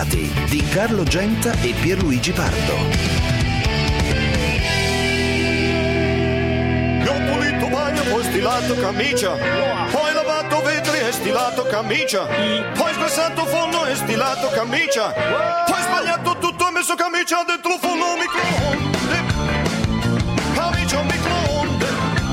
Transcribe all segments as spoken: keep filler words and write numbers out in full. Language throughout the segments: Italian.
Sfigati di Carlo Genta e Pierluigi Pardo. Io ho pulito bagno, poi stilato camicia, poi lavato vetri e stilato camicia, poi sgrassato fondo e stilato camicia, poi sbagliato tutto e messo camicia dentro fondo microonde, camicia microonde,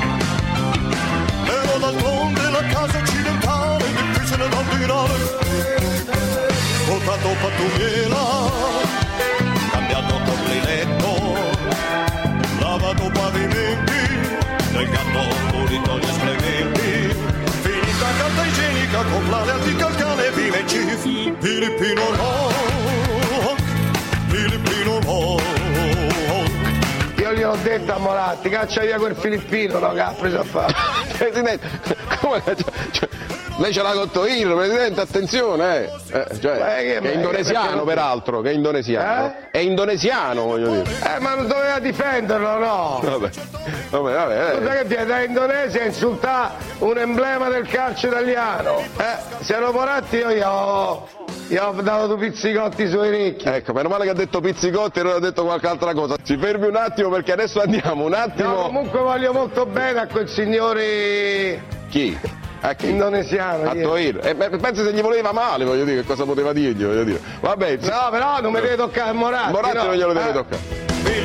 però d'altronde la casa occidentale è difficile da ordinare. Portato pattumiera, cambiato corlinetto, lavato pavimenti, del gatto pulito gli escrementi, finita carta igienica con l'antica al cane Vimenci, Filippino Rock, Filippino Rock. Io gli ho detto a Moratti, caccia via quel filippino, no, che ha preso a fare. Presidente, come cioè, lei ce l'ha cotto io, Presidente, attenzione, eh. Eh, cioè, Beh, che, che è indonesiano peraltro, che è indonesiano. Eh? È indonesiano, voglio dire. Eh, ma non doveva difenderlo, no? Vabbè, vabbè, vabbè. Scusa che viene da Indonesia a insultare un emblema del calcio italiano. Eh, se lo Moratti io gli ho, gli ho dato due pizzicotti sui ricchi. Ecco, meno male che ha detto pizzicotti e non ha detto qualche altra cosa. Si fermi un attimo perché adesso andiamo un attimo. No, comunque voglio molto bene a quel signore... Chi? A chi? Indonesiano. A Toir. Eh, pensi se gli voleva male, voglio dire, che cosa poteva dirgli, voglio dire. Vabbè. No, però non mi deve toccare Moratti. Moratti no. non glielo deve eh. toccare.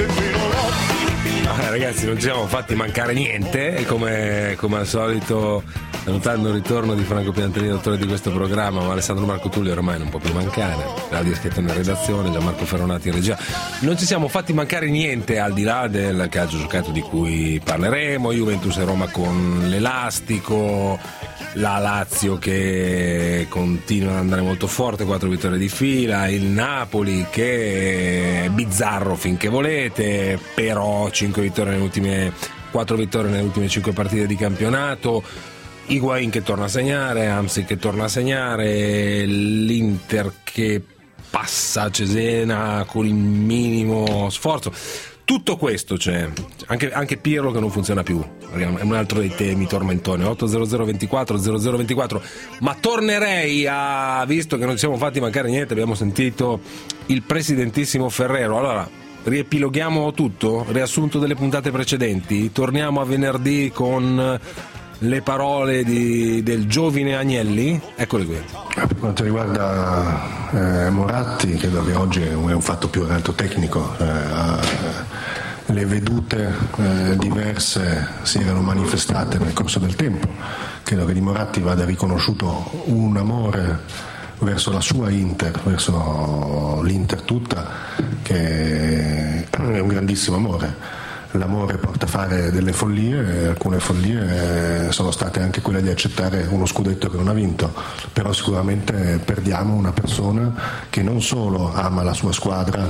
Eh, ragazzi, non ci siamo fatti mancare niente e come, come al solito, salutando il ritorno di Franco Piantelli, autore di questo programma, ma Alessandro Marco Tullio ormai non può più mancare, Claudio Schietto in redazione, Gianmarco Ferronati in regia. Non ci siamo fatti mancare niente al di là del calcio giocato di cui parleremo, Juventus e Roma con l'elastico, la Lazio che continua ad andare molto forte, quattro vittorie di fila, il Napoli che è bizzarro finché volete, però cinque vittorie nelle ultime quattro vittorie nelle ultime cinque partite di campionato, Higuain che torna a segnare, Hamsik che torna a segnare, l'Inter che passa a Cesena con il minimo sforzo. Tutto questo c'è, anche, anche Pirlo che non funziona più, è un altro dei temi tormentoni. Otto zero zero ventiquattro zero zero ventiquattro. Ma tornerei a, visto che non ci siamo fatti mancare niente, abbiamo sentito il presidentissimo Ferrero, allora riepiloghiamo tutto, riassunto delle puntate precedenti, torniamo a venerdì con le parole di, del giovine Agnelli, eccole qui. Per quanto riguarda eh, Moratti, credo che oggi è un fatto più che altro tecnico. Eh, eh, le vedute eh, diverse si erano manifestate nel corso del tempo. Credo che di Moratti vada riconosciuto un amore verso la sua Inter, verso l'Inter tutta, che è un grandissimo amore. L'amore porta a fare delle follie, alcune follie sono state anche quelle di accettare uno scudetto che non ha vinto, però sicuramente perdiamo una persona che non solo ama la sua squadra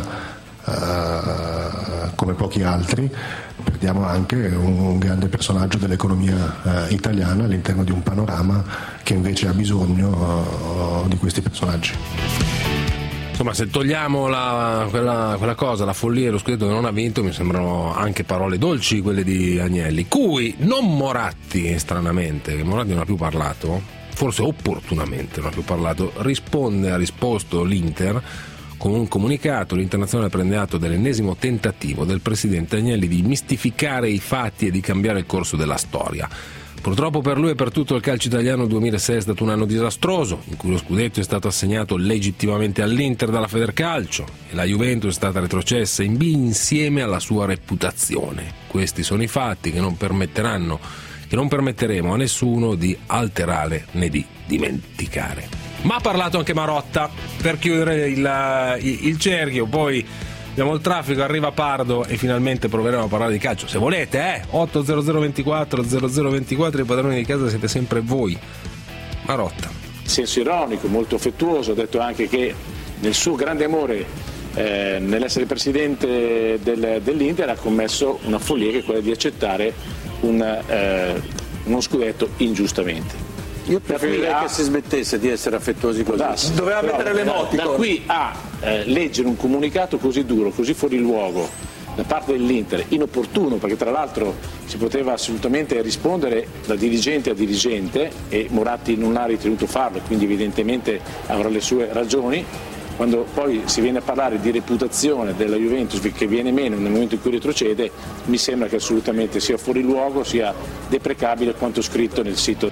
eh, come pochi altri, perdiamo anche un, un grande personaggio dell'economia eh, italiana all'interno di un panorama che invece ha bisogno eh, di questi personaggi. Insomma, se togliamo la, quella, quella cosa, la follia e lo scudetto che non ha vinto, mi sembrano anche parole dolci quelle di Agnelli, cui non Moratti, stranamente, che Moratti non ha più parlato, forse opportunamente non ha più parlato, risponde, ha risposto l'Inter con un comunicato. L'Internazionale prende atto dell'ennesimo tentativo del presidente Agnelli di mistificare i fatti e di cambiare il corso della storia. Purtroppo per lui e per tutto il calcio italiano il duemilasei è stato un anno disastroso, in cui lo scudetto è stato assegnato legittimamente all'Inter dalla Federcalcio e la Juventus è stata retrocessa in B insieme alla sua reputazione. Questi sono i fatti che non permetteranno, che non permetteremo a nessuno di alterare né di dimenticare. Ma ha parlato anche Marotta per chiudere il, il, il cerchio, poi abbiamo il traffico, arriva Pardo e finalmente proveremo a parlare di calcio, se volete, eh? otto zero zero ventiquattro zero zero ventiquattro, i padroni di casa siete sempre voi. Marotta. Senso ironico, molto affettuoso, ha detto anche che nel suo grande amore eh, nell'essere presidente del, dell'Inter ha commesso una follia, che è quella di accettare un, eh, uno scudetto ingiustamente. Io preferirei a... che si smettesse di essere affettuosi così. Da, doveva però, mettere le moti. Da, da qui a eh, leggere un comunicato così duro, così fuori luogo da parte dell'Inter, inopportuno, perché tra l'altro si poteva assolutamente rispondere da dirigente a dirigente e Moratti non ha ritenuto farlo, quindi evidentemente avrà le sue ragioni. quando poi si viene a parlare di reputazione della Juventus che viene meno nel momento in cui retrocede, mi sembra che assolutamente sia fuori luogo, sia deprecabile quanto scritto nel sito.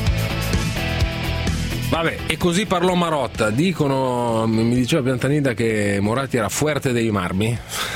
Vabbè, e così parlò Marotta. Dicono, mi diceva Piantanida che Moratti era fuerte dei marmi.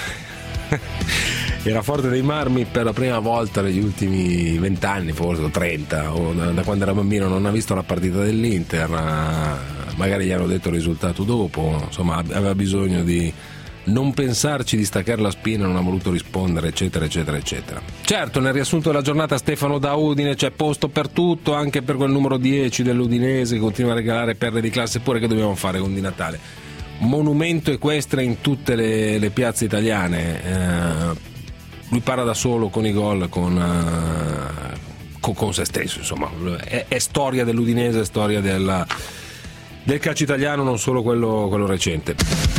Era forte dei marmi per la prima volta negli ultimi vent'anni, forse, o trenta, o da, da quando era bambino non ha visto la partita dell'Inter, magari gli hanno detto il risultato dopo, insomma aveva bisogno di non pensarci, di staccare la spina, non ha voluto rispondere, eccetera, eccetera, eccetera. Certo, nel riassunto della giornata Stefano da Udine c'è posto per tutto, anche per quel numero dieci dell'Udinese che continua a regalare perle di classe pure. Che dobbiamo fare con di Natale? Monumento equestre in tutte le, le piazze italiane. Eh, lui parla da solo con i gol, con, uh, con, con se stesso, insomma è, è storia dell'Udinese, è storia della, del calcio italiano, non solo quello, quello recente.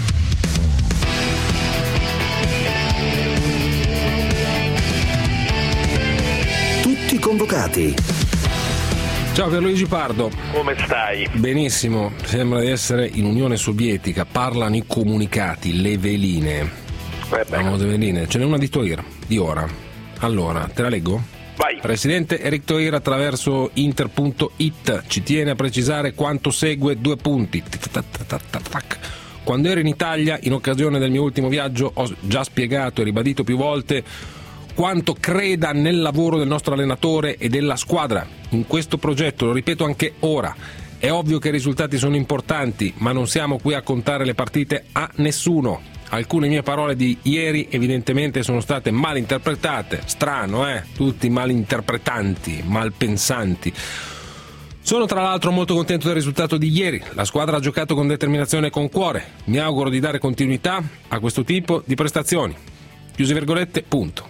Tutti convocati. Ciao Pierluigi Pardo. Come stai? Benissimo, sembra di essere in Unione Sovietica, parlano i comunicati, le veline. Veline. Ce n'è una di Toir, di ora. Allora, te la leggo? Vai. Presidente Eric Toir attraverso inter punto it ci tiene a precisare quanto segue, due punti. Quando ero in Italia, in occasione del mio ultimo viaggio, ho già spiegato e ribadito più volte quanto creda nel lavoro del nostro allenatore e della squadra. In questo progetto, lo ripeto anche ora, è ovvio che i risultati sono importanti, ma non siamo qui a contare le partite a nessuno. Alcune mie parole di ieri evidentemente sono state mal interpretate. Strano, eh? Tutti malinterpretanti, malpensanti. Sono tra l'altro molto contento del risultato di ieri. La squadra ha giocato con determinazione e con cuore. Mi auguro di dare continuità a questo tipo di prestazioni. Chiuse virgolette, punto.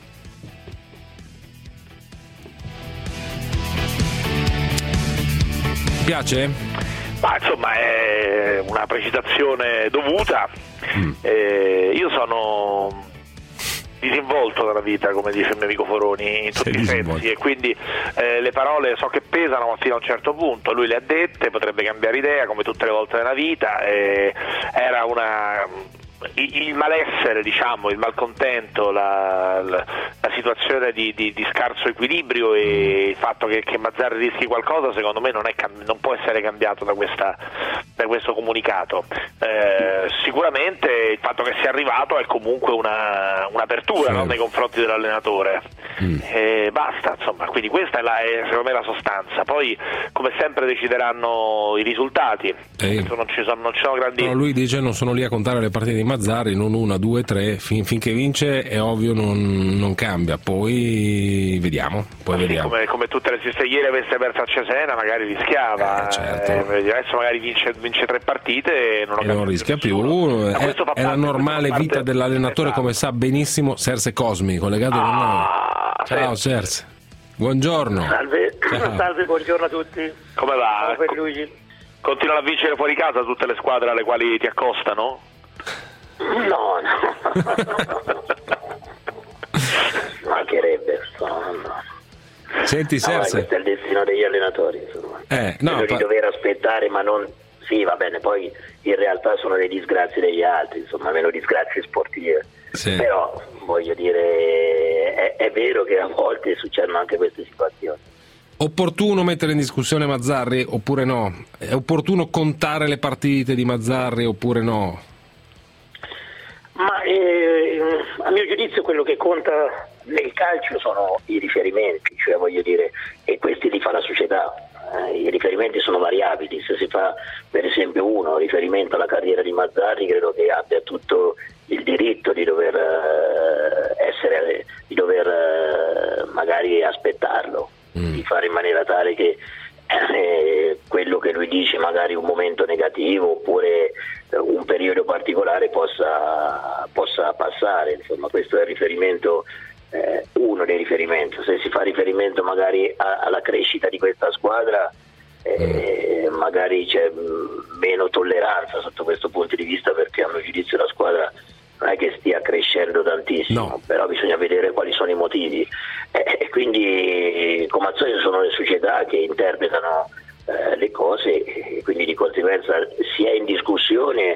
Piace? Ma insomma è una precisazione dovuta. Mm. Eh, io sono disinvolto dalla vita, come dice il mio amico Foroni, in tutti i sensi, e quindi eh, le parole so che pesano, ma fino a un certo punto. Lui le ha dette, potrebbe cambiare idea come tutte le volte nella vita. Eh, era una il malessere, diciamo, il malcontento, la, la, la situazione di, di, di scarso equilibrio e il fatto che, che Mazzarri rischi qualcosa, secondo me non, è, non può essere cambiato da, questa, da questo comunicato. Eh, sicuramente il fatto che sia arrivato è comunque una, un'apertura, sì, no, nei confronti dell'allenatore. Mm. E basta, insomma, quindi questa è, la, è secondo me la sostanza. Poi come sempre decideranno i risultati. Non ci sono, non ci sono grandi. No, lui dice non sono lì a contare le partite di Mazzarri, non una, due, tre, fin, finché vince è ovvio non, non cambia, poi vediamo, poi sì, vediamo. Come, come tutte le se ieri avesse perso a Cesena magari rischiava, eh, certo. eh, adesso magari vince, vince tre partite e non, e non rischia più, è, è la normale vita parte... dell'allenatore, esatto. Come sa benissimo Serse Cosmi, collegato ah, con noi. Ciao sì. Serse, buongiorno. Salve. Ciao. Salve, buongiorno a tutti. Come va? Ciao Pierluigi. Continuano a vincere fuori casa tutte le squadre alle quali ti accostano? No, no. Mancherebbe, no, no. Senti, Serse. No, questo è il destino degli allenatori, insomma. Eh, no, Quello pa- di dover aspettare, ma non. Sì, va bene, poi in realtà sono le disgrazie degli altri, insomma, meno disgrazie sportive. Sì. Però voglio dire, è, è vero che a volte succedono anche queste situazioni. Opportuno mettere in discussione Mazzarri oppure no? È opportuno contare le partite di Mazzarri oppure no? Ma eh, a mio giudizio quello che conta nel calcio sono i riferimenti, cioè voglio dire, e questi li fa la società. Eh, I riferimenti sono variabili, se si fa per esempio uno riferimento alla carriera di Mazzarri, credo che abbia tutto il diritto di dover eh, essere, di dover eh, magari aspettarlo, mm. di fare in maniera tale che eh, quello che lui dice, magari un momento negativo oppure eh, un periodo particolare possa, possa passare, insomma questo è il riferimento. Eh, uno dei riferimenti. Se si fa riferimento magari a, alla crescita di questa squadra, eh, magari c'è mh, meno tolleranza sotto questo punto di vista, perché a mio giudizio la squadra non è che stia crescendo tantissimo, no. Però bisogna vedere quali sono i motivi, eh, e quindi come al solito sono le società che interpretano eh, le cose, e quindi di conseguenza si è in discussione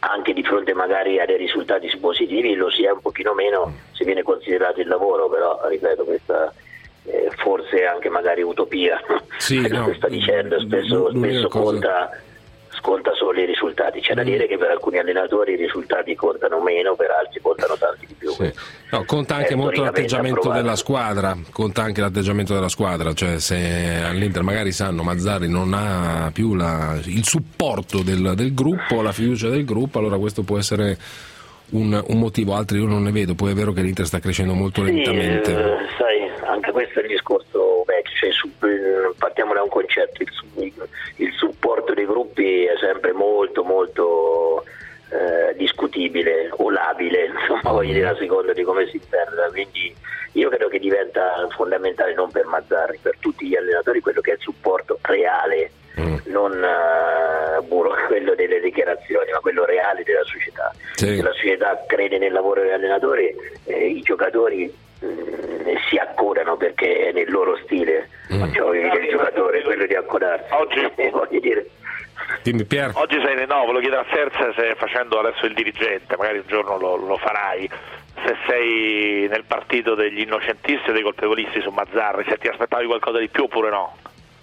anche di fronte magari a dei risultati positivi lo si è un pochino meno se viene considerato il lavoro, però ripeto questa eh, forse è anche magari utopia, sì, no, sta dicendo, spesso, spesso conta, sconta solo i risultati, c'è da mm. dire che per alcuni allenatori i risultati contano meno, per altri contano tanti di più. Sì. No, conta anche molto l'atteggiamento approvato. della squadra, conta anche l'atteggiamento della squadra, cioè se all'Inter magari sanno Mazzarri non ha più la, il supporto del, del gruppo, la fiducia del gruppo, allora questo può essere un, un motivo, altri io non ne vedo, poi è vero che l'Inter sta crescendo molto sì, lentamente. Eh, sai, anche questo è il discorso vecchio, cioè, su, partiamo da un concetto, il, il supporto dei gruppi è sempre molto molto eh, discutibile o labile, insomma voglio dire a seconda di come si interpreta, quindi io credo che diventa fondamentale non per Mazzarri, per tutti gli allenatori quello che è il supporto reale, mm. non uh, quello delle dichiarazioni, ma quello reale della società. Sì. Se la società crede nel lavoro dell'allenatore, eh, i giocatori mh, si accodano perché è nel loro stile, mm. cioè, dire, il giocatore è quello di accodarsi. Oggi, voglio dire. Dimmi, Pier. Oggi sei no, volevo chiedere a Serse se facendo adesso il dirigente, magari un giorno lo, lo farai, se sei nel partito degli innocentisti o dei colpevolisti su Mazzarri, se ti aspettavi qualcosa di più oppure no?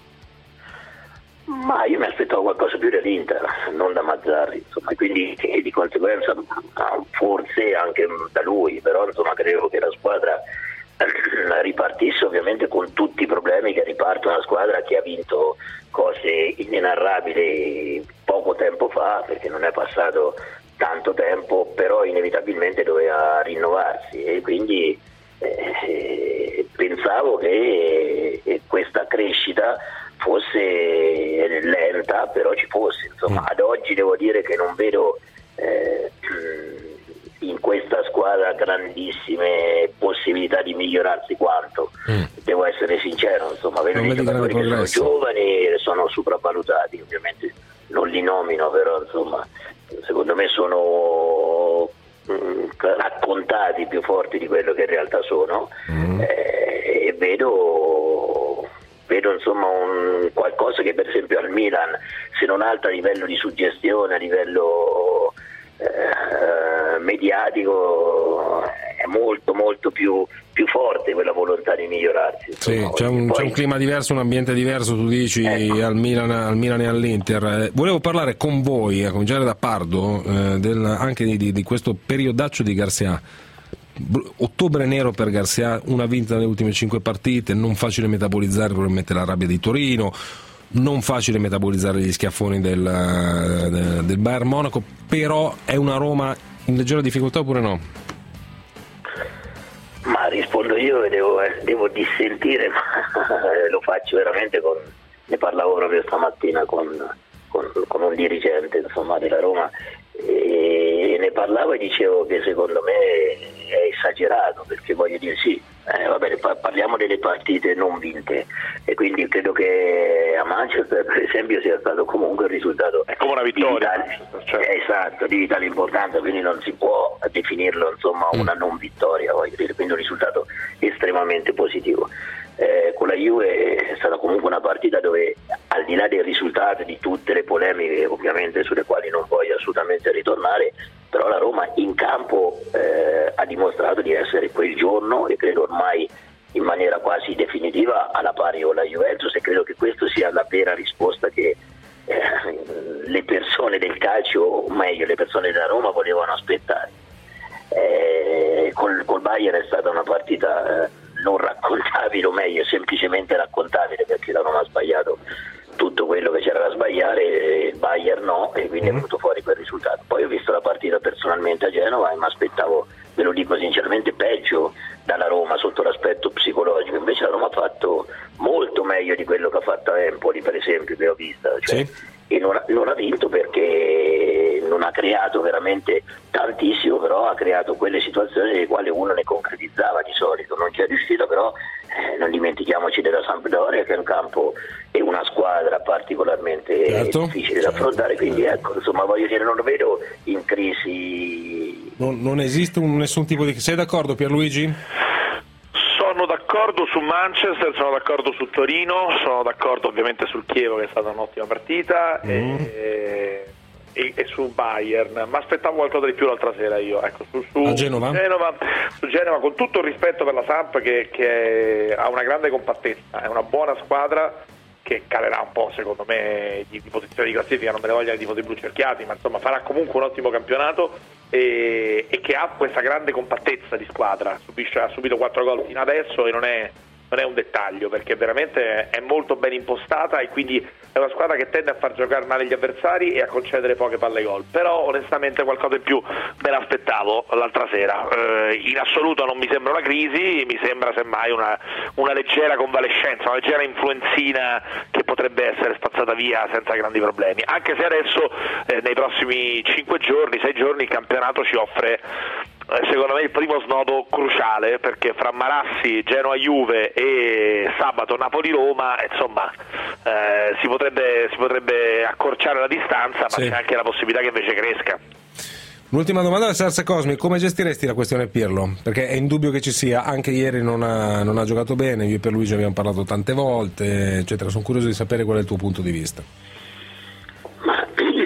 Ma io mi aspettavo qualcosa più dall'Inter, non da Mazzarri, insomma, quindi di conseguenza forse anche da lui, però insomma credo che la squadra ripartisse ovviamente con tutti i problemi che riparte una squadra che ha vinto cose inenarrabili poco tempo fa, perché non è passato tanto tempo, però inevitabilmente doveva rinnovarsi e quindi eh, pensavo che eh, questa crescita fosse lenta, però ci fosse, insomma. Ad oggi devo dire che non vedo eh, in questa squadra grandissime possibilità di migliorarsi quanto, mm. devo essere sincero, insomma, vedo dei giocatori che sono giovani e sono sopravvalutati, ovviamente non li nomino, però insomma secondo me sono mh, raccontati più forti di quello che in realtà sono, mm. eh, e vedo vedo insomma un, qualcosa che per esempio al Milan, se non altro a livello di suggestione, a livello eh, mediatico, è molto molto più, più forte quella volontà di migliorarsi. Sì, c'è un, poi... c'è un clima diverso, un ambiente diverso, tu dici, ecco. al, Milan, al Milan e all'Inter. Eh, volevo parlare con voi, a cominciare da Pardo, eh, del, anche di, di questo periodaccio di Garcia. Ottobre nero per Garcia, una vinta nelle ultime cinque partite, non facile metabolizzare probabilmente la rabbia di Torino, non facile metabolizzare gli schiaffoni del, del, del Bayern Monaco, però è una Roma in leggera difficoltà oppure no? Ma rispondo io e devo, devo dissentire, ma lo faccio veramente con, ne parlavo proprio stamattina con, con, con un dirigente insomma della Roma e ne parlavo e dicevo che secondo me è esagerato, perché voglio dire sì, eh, va bene, parliamo delle partite non vinte e quindi credo che a Manchester per esempio sia stato comunque un risultato è come una vittoria di vitale, cioè. esatto, di vitale importanza, quindi non si può definirlo insomma una non vittoria, voglio dire, quindi un risultato estremamente positivo. Eh, con la Juve è stata comunque una partita dove, al di là del risultato, di tutte le polemiche ovviamente sulle quali non voglio assolutamente ritornare, però la Roma in campo eh, ha dimostrato di essere quel giorno, e credo ormai in maniera quasi definitiva, alla pari con la Juventus, e credo che questa sia la vera risposta che eh, le persone del calcio, o meglio le persone della Roma, volevano aspettare. Eh, col, col Bayern è stata una partita eh, non raccontabile, o meglio semplicemente raccontabile, perché la Roma ha sbagliato tutto quello che c'era da sbagliare, il Bayern no, e quindi è venuto fuori quel risultato. Poi ho visto la partita personalmente a Genova e mi aspettavo, ve lo dico sinceramente, peggio dalla Roma sotto l'aspetto psicologico, invece la Roma ha fatto molto meglio di quello che ha fatto a Empoli per esempio, che ho vista, cioè, sì. e non ha, non ha vinto perché non ha creato veramente tantissimo, però ha creato quelle situazioni nelle quali uno ne concretizzava di solito, non ci è riuscito, però eh, non dimentichiamoci della Sampdoria, che è un campo e una squadra particolarmente certo, difficile certo, da affrontare, quindi certo. ecco, insomma voglio dire, non lo vedo in crisi. Non, non esiste un, nessun tipo di... Sei d'accordo Pierluigi? Sono d'accordo su Manchester, sono d'accordo su Torino, sono d'accordo ovviamente sul Chievo, che è stata un'ottima partita, mm. e e, e sul Bayern, ma aspettavo qualcosa di più l'altra sera io, ecco, su, su a Genova? Genova, su Genova, con tutto il rispetto per la Samp che, che ha una grande compattezza, è una buona squadra che calerà un po' secondo me di, di posizione di classifica, non me ne vogliono i tifosi blu cerchiati, ma insomma farà comunque un ottimo campionato e, e che ha questa grande compattezza di squadra, subisce, ha subito quattro gol fino adesso e non è non è un dettaglio, perché veramente è molto ben impostata e quindi è una squadra che tende a far giocare male gli avversari e a concedere poche palle gol, però onestamente qualcosa in più me l'aspettavo l'altra sera. Eh, in assoluto non mi sembra una crisi, mi sembra semmai una, una leggera convalescenza, una leggera influenzina che potrebbe essere spazzata via senza grandi problemi, anche se adesso eh, nei prossimi cinque giorni, sei giorni il campionato ci offre secondo me il primo snodo cruciale, perché fra Marassi, Genoa-Juve e sabato Napoli-Roma insomma eh, si, potrebbe, si potrebbe accorciare la distanza, ma sì, c'è anche la possibilità che invece cresca. Un'ultima domanda da Serse Cosmi: come gestiresti la questione Pirlo? Perché è indubbio che ci sia, anche ieri non ha, non ha giocato bene, io e Pierluigi abbiamo parlato tante volte eccetera, sono curioso di sapere qual è il tuo punto di vista. Ma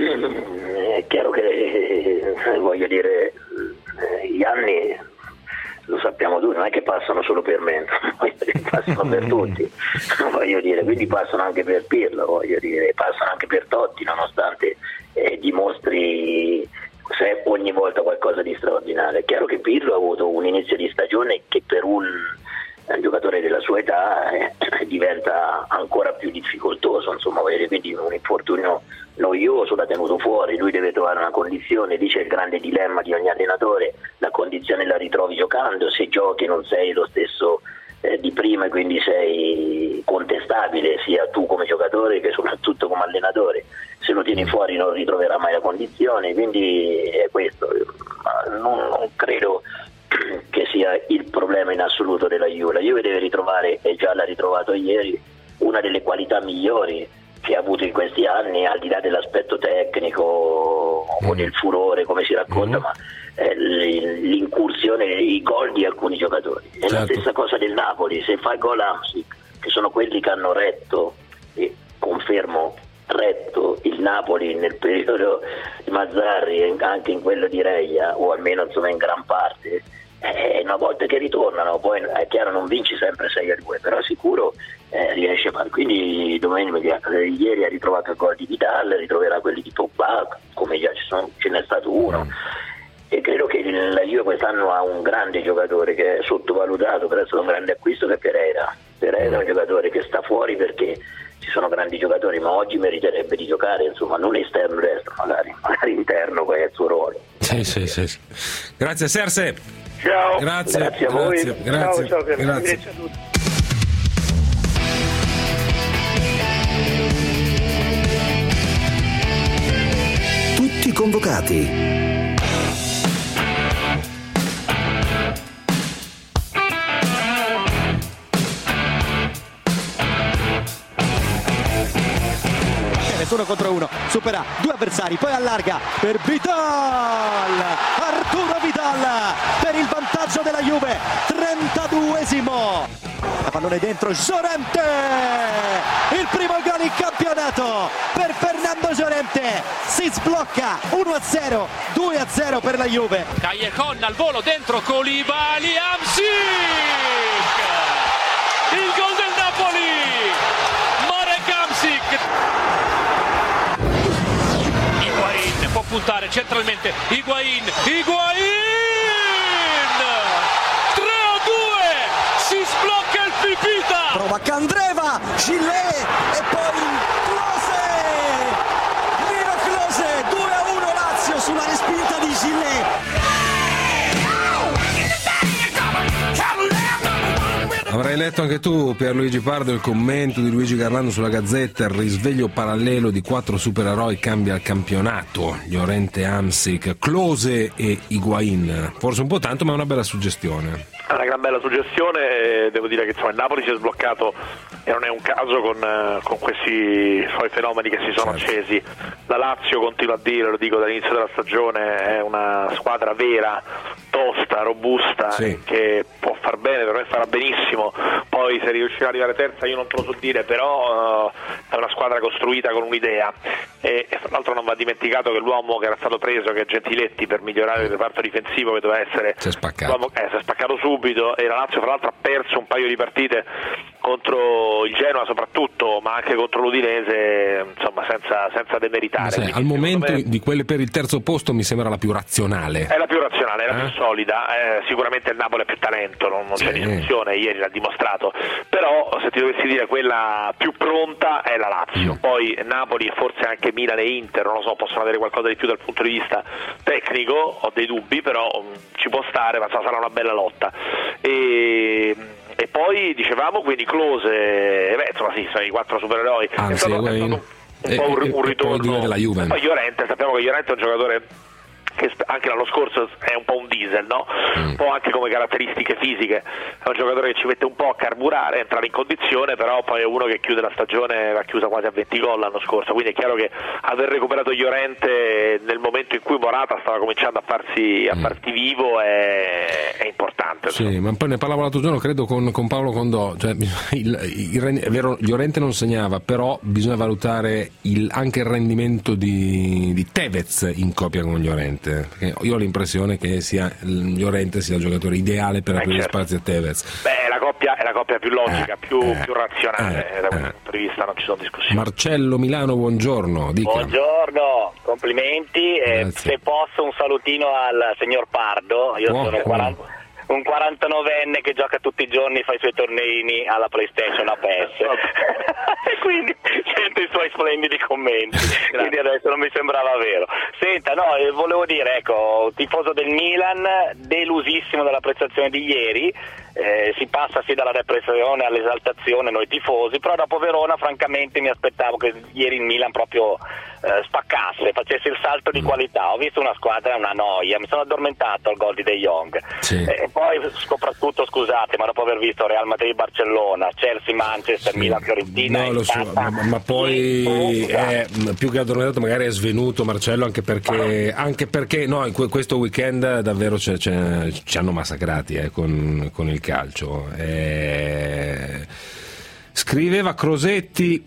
è chiaro che eh, voglio dire, gli anni lo sappiamo tutti, non è che passano solo per me, passano per tutti, voglio dire, quindi passano anche per Pirlo, voglio dire, passano anche per Totti, nonostante eh, dimostri se ogni volta qualcosa di straordinario. È chiaro che Pirlo ha avuto un inizio di stagione che per un, un giocatore della sua età eh, diventa ancora più difficoltoso, insomma, voglio dire, quindi un infortunio noioso l'ha tenuto fuori, lui deve trovare una condizione, dice il grande dilemma di ogni allenatore, la condizione la ritrovi giocando, se giochi non sei lo stesso eh, di prima e quindi sei contestabile sia tu come giocatore che soprattutto come allenatore, se lo tieni fuori non ritroverà mai la condizione, quindi è questo, non, non credo che sia il problema in assoluto della Juve. La Juve deve ritrovare, e già l'ha ritrovato ieri, una delle qualità migliori che ha avuto in questi anni, al di là dell'aspetto tecnico o del furore come si racconta, mm. ma eh, l'incursione, i gol di alcuni giocatori. È certo. La stessa cosa del Napoli, se fa gol Hamsik, che sono quelli che hanno retto, e confermo retto il Napoli nel periodo di Mazzarri e anche in quello di Reia, o almeno insomma in gran parte, eh, una volta che ritornano, poi è chiaro non vinci sempre sei a due, però sicuro eh, riesce a fare. Quindi domenica, eh, ieri ha ritrovato il gol di Vidal, ritroverà quelli di Pogba, come già ci sono, ce n'è stato uno, mm. e credo che la Juve quest'anno ha un grande giocatore che è sottovalutato, però è stato un grande acquisto, che è Pereira. Pereira è un giocatore che sta fuori perché ci sono grandi giocatori, ma oggi meriterebbe di giocare, insomma, non esterno destro, magari, magari interno, poi è il suo ruolo. Sì, sì, sì, sì. Grazie Serse. Ciao. Grazie, grazie a voi. Grazie, grazie, ciao, ciao, grazie. grazie a tutti. Tutti convocati. Uno contro uno, supera due avversari, poi allarga per Vidal, Arturo Vidal per il vantaggio della Juve, trentaduesimo, la pallone dentro, Llorente, il primo gol in campionato per Fernando Llorente, si sblocca uno a zero, due a zero per la Juve. Callejon al volo dentro, Koulibaly, Hamsik, il gol del Napoli, Marek Hamsik. Può puntare centralmente Higuain, Higuain, tre a due, si sblocca il Pipita, prova Candreva, Gillet e poi Klose, Miro Klose, due a uno Lazio sulla respinta di Gillet. Avrai letto anche tu, Pierluigi Pardo, il commento di Luigi Garlando sulla Gazzetta: il risveglio parallelo di quattro supereroi cambia il campionato, Llorente, Hamsik, Klose e Higuain. Forse un po' tanto, ma è una bella suggestione. È una gran bella suggestione, devo dire che insomma il Napoli si è sbloccato e non è un caso con, con questi suoi fenomeni che si sono certo. accesi. La Lazio, continua a dire, lo dico dall'inizio della stagione, è una squadra vera, tosta, robusta, sì. che può far bene, per me farà benissimo, poi se riuscirà ad arrivare terza io non te lo so dire, però uh, è una squadra costruita con un'idea e, e fra l'altro non va dimenticato che l'uomo che era stato preso, che è Gentiletti, per migliorare il reparto difensivo, che doveva essere si è spaccato, l'uomo, eh, si è spaccato subito, e la Lazio fra l'altro ha perso un paio di partite contro il Genoa soprattutto, ma anche contro l'Udinese, insomma senza, senza demeritare. Sì, al momento me... di quelle per il terzo posto mi sembra la più razionale. È la più razionale, è la eh? più solida, eh, sicuramente il Napoli ha più talento, non, non sì. c'è discussione, ieri l'ha dimostrato, però se ti dovessi dire quella più pronta è la Lazio, mm. poi Napoli e forse anche Milan e Inter, non lo so, possono avere qualcosa di più dal punto di vista tecnico, ho dei dubbi, però um, ci può stare, ma sarà una bella lotta. E... E poi dicevamo quindi Klose, beh, insomma sì, sono i quattro supereroi. Anzi, è stato, è stato un, un e, po' un, e, un ritorno della Juve. E poi Llorente, sappiamo che Llorente è un giocatore che anche l'anno scorso è un po' un diesel, no? Mm. Un po' anche come caratteristiche fisiche, è un giocatore che ci mette un po' a carburare, a entrare in condizione, però poi è uno che chiude la stagione, l'ha chiusa quasi a venti gol l'anno scorso, quindi è chiaro che aver recuperato Llorente nel momento in cui Morata stava cominciando a farsi, a mm. farsi vivo è, è importante. Sì, insomma. Ma poi ne parlavo l'altro giorno, credo con, con Paolo Condò, cioè, il, il, è vero, Llorente non segnava, però bisogna valutare il, anche il rendimento di, di Tevez in coppia con Llorente. Perché io ho l'impressione che sia Llorente sia il giocatore ideale per aprire certo. spazi a Tevez. Beh, è la coppia, è la coppia più logica, eh, più, eh, più razionale, eh, da questo eh. punto di vista non ci sono discussioni. Marcello Milano, buongiorno. Dica. Buongiorno, complimenti. Eh, se posso un salutino al signor Pardo, io oh, sono quaranta un quarantanovenne che gioca tutti i giorni, fa i suoi torneini alla PlayStation, a P E S e quindi sento i suoi splendidi commenti. Quindi adesso non mi sembrava vero. Senta, no, eh, volevo dire, ecco, tifoso del Milan, delusissimo dalla prestazione di ieri. Eh, si passa sì dalla depressione all'esaltazione noi tifosi, però dopo Verona francamente mi aspettavo che ieri il Milan proprio eh, spaccasse, facesse il salto di qualità. Ho visto una squadra, una noia, mi sono addormentato al gol di De Jong. Sì. E poi soprattutto, scusate, ma dopo aver visto Real Madrid-Barcellona, Chelsea-Manchester, sì. Milan-Fiorentina, no, lo so, ma, ma poi è, più che addormentato magari è svenuto Marcello, anche perché, anche perché no, questo weekend davvero c'è, c'è, ci hanno massacrati eh, con, con il calcio. Eh, scriveva Crosetti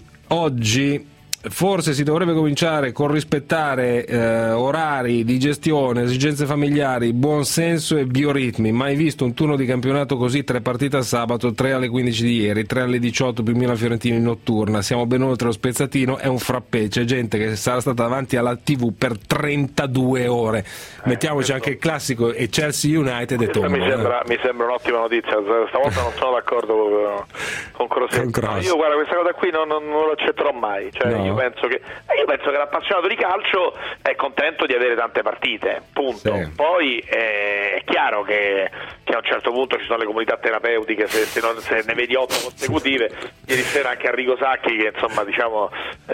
oggi: forse si dovrebbe cominciare con rispettare eh, orari di gestione, esigenze familiari, buon senso e bioritmi. Mai visto un turno di campionato così, tre partite a sabato, tre alle quindici di ieri, tre alle diciotto più Milan Fiorentina in notturna. Siamo ben oltre lo spezzatino, è un frappè. C'è gente che sarà stata davanti alla tivù per trentadue ore. Mettiamoci anche il classico e Chelsea United e tomba. Mi sembra, mi sembra un'ottima notizia, stavolta non sono d'accordo con Crosetti. Io guarda, questa cosa qui non, non, non l'accetterò mai, cioè, no. Io penso che io penso che l'appassionato di calcio è contento di avere tante partite, punto. Sì. Poi eh, è chiaro che, che a un certo punto ci sono le comunità terapeutiche, se, se, non, se ne vedi otto consecutive. Ieri sera anche Arrigo Sacchi, che insomma diciamo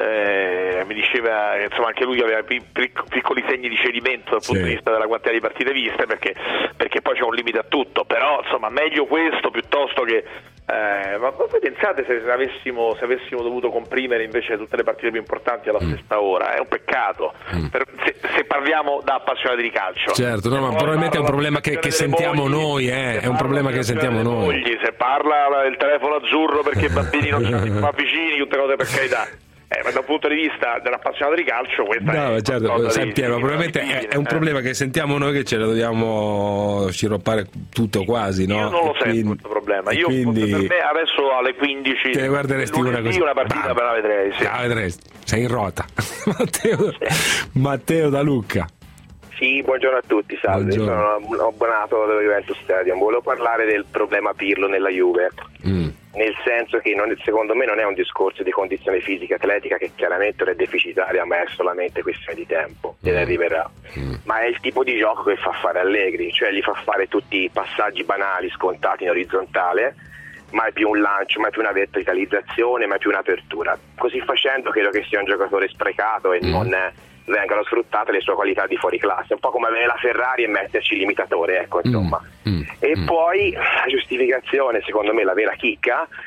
eh, mi diceva che insomma anche lui aveva pic- piccoli segni di cedimento dal punto sì. di vista della quantità di partite viste, perché, perché poi c'è un limite a tutto, però insomma meglio questo piuttosto che Eh, ma voi pensate se avessimo, se avessimo dovuto comprimere invece tutte le partite più importanti alla mm. stessa ora? È un peccato, mm. per, se, se parliamo da appassionati di calcio. Certo, no, ma probabilmente è un problema che, che sentiamo mogli, noi, eh, è un problema che sentiamo noi. Mogli, se parla del telefono azzurro perché i bambini non ci sono vicini, tutte cose per carità. Eh, ma da un punto di vista dell'appassionato di calcio questa no, è certo, Piero, ma probabilmente è, è un problema che sentiamo noi, che ce lo dobbiamo sciroppare tutto quasi, no? Io non lo sento quindi, questo problema, io quindi, per me adesso alle quindici te ne guarderesti una così, una partita per la vedrei, sì. La vedresti, sei in rota. Matteo, sì. Matteo da Lucca. Sì, buongiorno a tutti, salve, sono un abbonato dello Juventus Stadium. Volevo parlare del problema Pirlo nella Juve, mm. nel senso che non, secondo me non è un discorso di condizione fisica atletica, che chiaramente non è deficitaria, ma è solamente questione di tempo ed mm. arriverà, mm. ma è il tipo di gioco che fa fare Allegri, cioè gli fa fare tutti i passaggi banali scontati in orizzontale, mai più un lancio, mai più una verticalizzazione, mai più un'apertura. Così facendo credo che sia un giocatore sprecato e mm. non è vengano sfruttate le sue qualità di fuori classe, un po' come avere la Ferrari e metterci il limitatore, ecco, insomma. Mm, mm, e mm. poi la giustificazione, secondo me la vera chicca,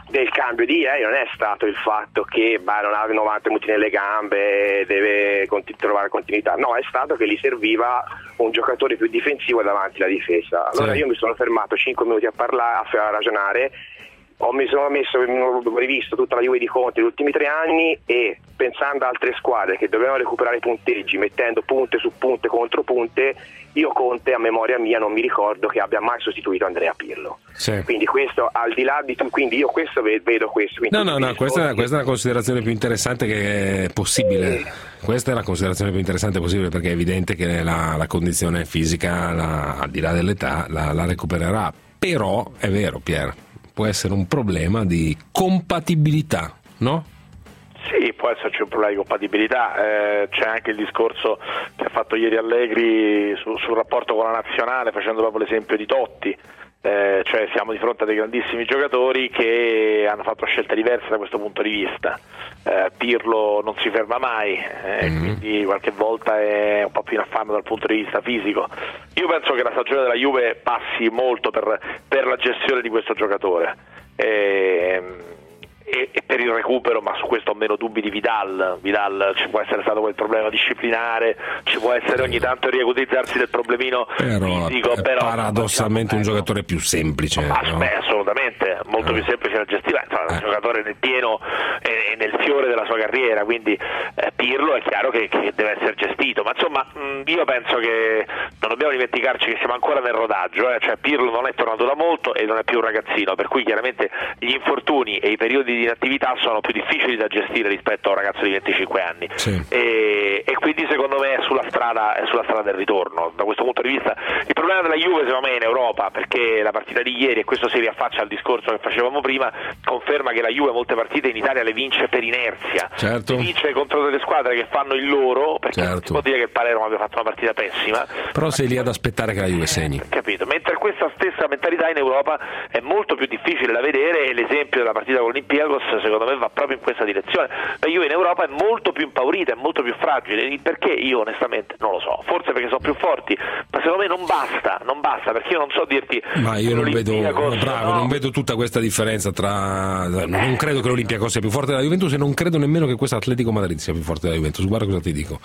del cambio di ieri non è stato il fatto che bah, non ha novanta minuti nelle gambe, deve continu- trovare continuità, no, è stato che gli serviva un giocatore più difensivo davanti alla difesa. Allora sì. Io mi sono fermato cinque minuti a parlare, a ragionare, ho mi sono messo, ho rivisto tutta la Juve di Conte negli ultimi tre anni e pensando a altre squadre che dovevano recuperare punteggi mettendo punte su punte contro punte, io Conte a memoria mia non mi ricordo che abbia mai sostituito Andrea Pirlo. Sì. Quindi questo al di là di tu, quindi io questo vedo questo. No, no, no, questa, questa è la considerazione più interessante che è possibile. Questa è la considerazione più interessante possibile, perché è evidente che la, la condizione fisica, la, al di là dell'età, la, la recupererà. Però è vero, Pier, può essere un problema di compatibilità, no? Sì, può esserci un problema di compatibilità, eh, c'è anche il discorso che ha fatto ieri Allegri su, sul rapporto con la nazionale, facendo proprio l'esempio di Totti, eh, cioè siamo di fronte a dei grandissimi giocatori che hanno fatto scelte diverse da questo punto di vista. eh, Pirlo non si ferma mai, eh, mm. quindi qualche volta è un po' più in affanno dal punto di vista fisico. Io penso che la stagione della Juve passi molto per, per la gestione di questo giocatore. Eh, E, e per il recupero, ma su questo ho meno dubbi di Vidal. Vidal ci può essere stato quel problema disciplinare, ci può essere ogni tanto il riacutizzarsi del problemino però, fisico, è però paradossalmente un giocatore più semplice. Ah, no? beh, assolutamente, molto eh. più semplice da gestire, insomma, è un giocatore nel pieno e nel fiore della sua carriera, quindi eh, Pirlo è chiaro che, che deve essere gestito, ma insomma mh, io penso che non dobbiamo dimenticarci che siamo ancora nel rodaggio, eh? Cioè Pirlo non è tornato da molto e non è più un ragazzino, per cui chiaramente gli infortuni e i periodi di inattività sono più difficili da gestire rispetto a un ragazzo di venticinque anni, sì. e, e quindi secondo me è sulla strada è sulla strada del ritorno. Da questo punto di vista il problema della Juve secondo me è in Europa, perché la partita di ieri, e questo si riaffaccia al discorso che facevamo prima, conferma che la Juve molte partite in Italia le vince per inerzia, certo. Le vince contro delle squadre che fanno il loro, perché certo. non si può dire che il Palermo abbia fatto una partita pessima, però sei lì ad aspettare che la Juve segni, capito? Mentre questa stessa mentalità in Europa è molto più difficile da vedere, e l'esempio della partita con l'Olympiakos secondo me va proprio in questa direzione. La Juve in Europa è molto più impaurita, è molto più fragile. Il perché io onestamente non lo so, forse perché sono più forti, ma secondo me non basta, non basta, perché io non so dirti. Ma io non vedo, bravo, no. non vedo tutta questa differenza tra. Non credo che l'Olympiakos sia più forte della Juventus, e non credo nemmeno che questo Atletico Madrid sia più forte della Juventus. Guarda cosa ti dico.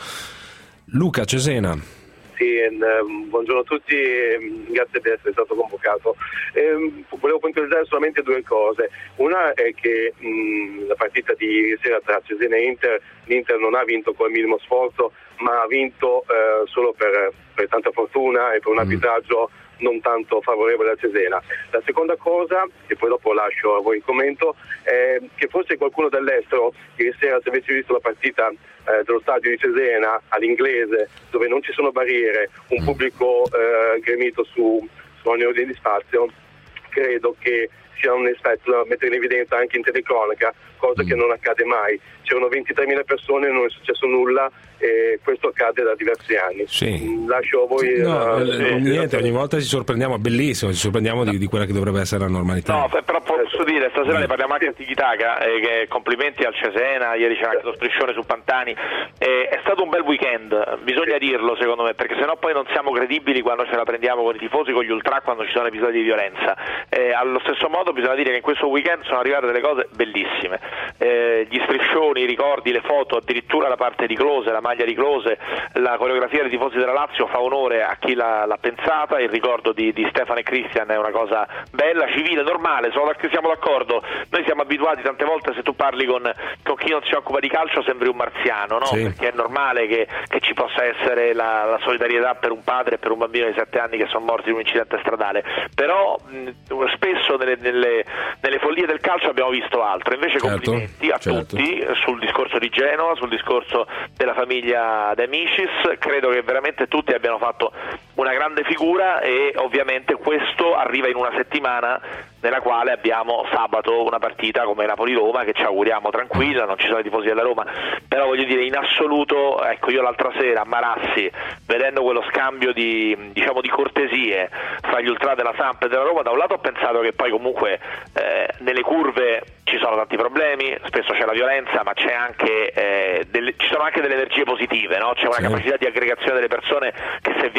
Luca Cesena. Sì, eh, buongiorno a tutti, eh, grazie di essere stato convocato. Eh, volevo puntualizzare solamente due cose. Una è che mh, la partita di ieri sera tra Cesena e Inter, l'Inter non ha vinto con il minimo sforzo, ma ha vinto eh, solo per, per tanta fortuna e per un arbitraggio non tanto favorevole a Cesena. La seconda cosa, e poi dopo lascio a voi il commento, è che forse qualcuno dall'estero ieri sera, se avessi visto la partita eh, dello stadio di Cesena all'inglese, dove non ci sono barriere, un pubblico eh, gremito su, su ogni ordine di spazio, credo che sia un effetto da mettere in evidenza anche in telecronaca, cosa che non accade mai. C'erano ventitremila persone e non è successo nulla, e questo accade da diversi anni. Sì. Lascio a voi. No, uh, eh, niente, ogni volta ci sorprendiamo, bellissimo, ci sorprendiamo di, di quella che dovrebbe essere la normalità. No, però posso dire, stasera ne parliamo anche a Tiki-Taka, eh, che complimenti al Cesena, ieri c'era anche lo striscione su Pantani, eh, è stato un bel weekend, bisogna dirlo secondo me, perché sennò poi non siamo credibili quando ce la prendiamo con i tifosi, con gli ultra, quando ci sono episodi di violenza. Eh, allo stesso modo bisogna dire che in questo weekend sono arrivate delle cose bellissime, eh, gli striscioni, i ricordi, le foto, addirittura la parte di Klose, la maglia di Klose, la coreografia dei tifosi della Lazio fa onore a chi l'ha, l'ha pensata, il ricordo di, di Stefano e Christian è una cosa bella, civile, normale, sono, siamo d'accordo. Noi siamo abituati tante volte, se tu parli con, con chi non si occupa di calcio sembri un marziano, no? Sì. Perché è normale che, che ci possa essere la, la solidarietà per un padre e per un bambino di sette anni che sono morti in un incidente stradale, però mh, spesso nelle, nelle, nelle follie del calcio abbiamo visto altro. Invece certo, complimenti a certo. tutti sul discorso di Genova, sul discorso della famiglia De Amicis, credo che veramente tutti abbiano fatto una grande figura, e ovviamente questo arriva in una settimana nella quale abbiamo sabato una partita come Napoli-Roma, che ci auguriamo tranquilla, non ci sono i tifosi della Roma, però voglio dire, in assoluto, ecco, io l'altra sera a Marassi, vedendo quello scambio di, diciamo, di cortesie fra gli ultra della Samp e della Roma, da un lato ho pensato che poi comunque eh, nelle curve ci sono tanti problemi, spesso c'è la violenza, ma c'è anche eh, delle, ci sono anche delle energie positive, no? C'è una sì. capacità di aggregazione delle persone che, se viene rivolta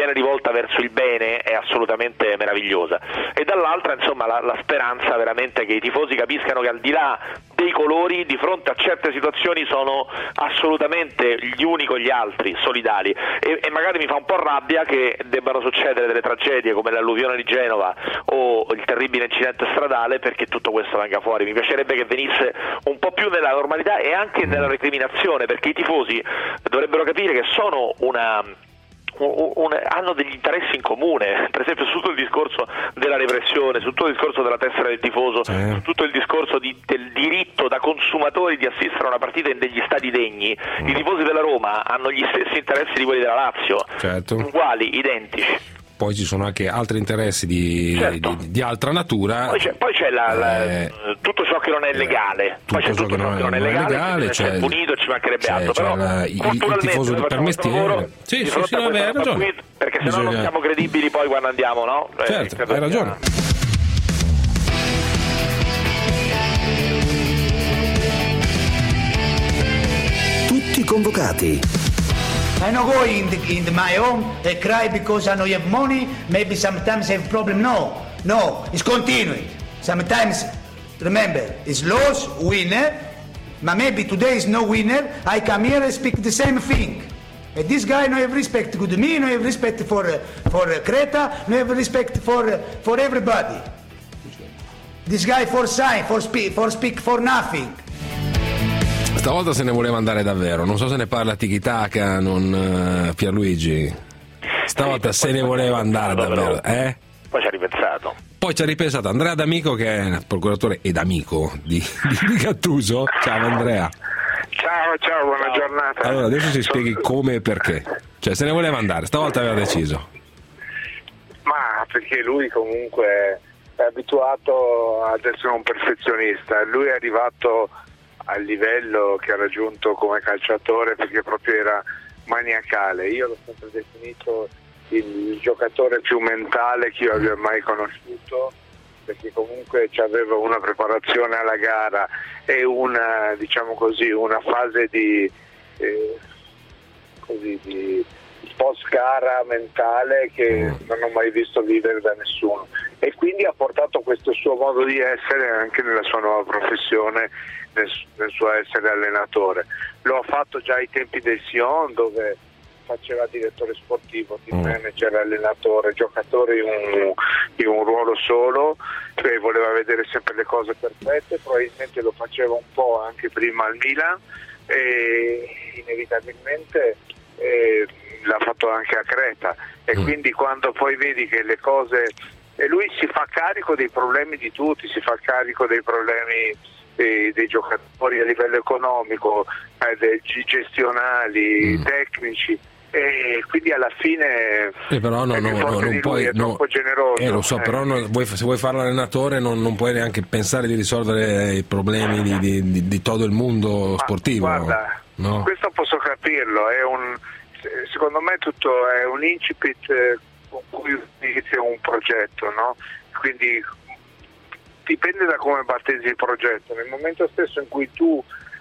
volta verso il bene è assolutamente meravigliosa, e dall'altra insomma la, la speranza veramente che i tifosi capiscano che al di là dei colori di fronte a certe situazioni sono assolutamente gli uni con gli altri, solidali, e, e magari mi fa un po' rabbia che debbano succedere delle tragedie come l'alluvione di Genova o il terribile incidente stradale perché tutto questo venga fuori. Mi piacerebbe che venisse un po' più nella normalità e anche nella recriminazione, perché i tifosi dovrebbero capire che sono una Un, un, hanno degli interessi in comune, per esempio su tutto il discorso della repressione, su tutto il discorso della tessera del tifoso, sì. su tutto il discorso di, del diritto da consumatori di assistere a una partita in degli stadi degni. mm. I tifosi della Roma hanno gli stessi interessi di quelli della Lazio, certo. uguali, identici. Poi ci sono anche altri interessi di, certo. di, di altra natura. Poi c'è, poi c'è la, la, eh, tutto ciò che non è legale, tutto poi c'è tutto ciò che non, ciò che non è legale, legale, c'è, c'è punito, ci mancherebbe altro, però la, il, il tifoso per mestiere. Sì, sì, sì, vabbè, hai ragione. Qui, perché sennò Bisogna... non siamo credibili poi quando andiamo, no? Certo, eh, hai ragione. Tutti convocati. I don't go in, the, in the my home and cry because I don't have money, maybe sometimes I have problem. No, no, it's continuing. Sometimes, remember, it's loss, winner, but maybe today is no winner, I come here and speak the same thing. And this guy no have respect to me, no have respect for, for Creta, no have respect for, for everybody. This guy for sign, for speak, for speak for nothing. Stavolta se ne voleva andare davvero, non so se ne parla Tiki Taka, non uh, Pierluigi. Stavolta se ne voleva andare davvero, eh? Poi ci ha ripensato. Poi ci ha ripensato Andrea D'Amico, che è procuratore ed amico di, di, di Gattuso. Ciao Andrea. Ciao, ciao, buona ciao. giornata. Allora adesso ci spieghi come e perché. Cioè se ne voleva andare, stavolta aveva deciso. Ma perché lui comunque è abituato ad essere un perfezionista, lui è arrivato al livello che ha raggiunto come calciatore perché proprio era maniacale. Io l'ho sempre definito il giocatore più mentale che io abbia mai conosciuto, perché comunque aveva una preparazione alla gara e una, diciamo così, una fase di, eh, così, di post gara mentale che non ho mai visto vivere da nessuno, e quindi ha portato questo suo modo di essere anche nella sua nuova professione, nel, nel suo essere allenatore. Lo ha fatto già ai tempi del Sion, dove faceva direttore sportivo, team manager, allenatore, giocatore in un, in un ruolo solo, cioè voleva vedere sempre le cose perfette. Probabilmente lo faceva un po' anche prima al Milan e inevitabilmente eh, l'ha fatto anche a Creta, e quindi quando poi vedi che le cose, e lui si fa carico dei problemi di tutti, si fa carico dei problemi dei, dei giocatori a livello economico, eh, dei gestionali, mm. tecnici, e quindi alla fine eh, però no, no, no, non puoi, è troppo no, generoso. Eh, lo so, eh. però no, vuoi, se vuoi fare l'allenatore non, non puoi neanche pensare di risolvere i problemi di, di, di, di tutto il mondo sportivo. Ma guarda, no? Questo posso capirlo, è un, secondo me tutto è un incipit eh, con cui inizia un progetto, no? Quindi dipende da come battezzi il progetto. Nel momento stesso in cui tu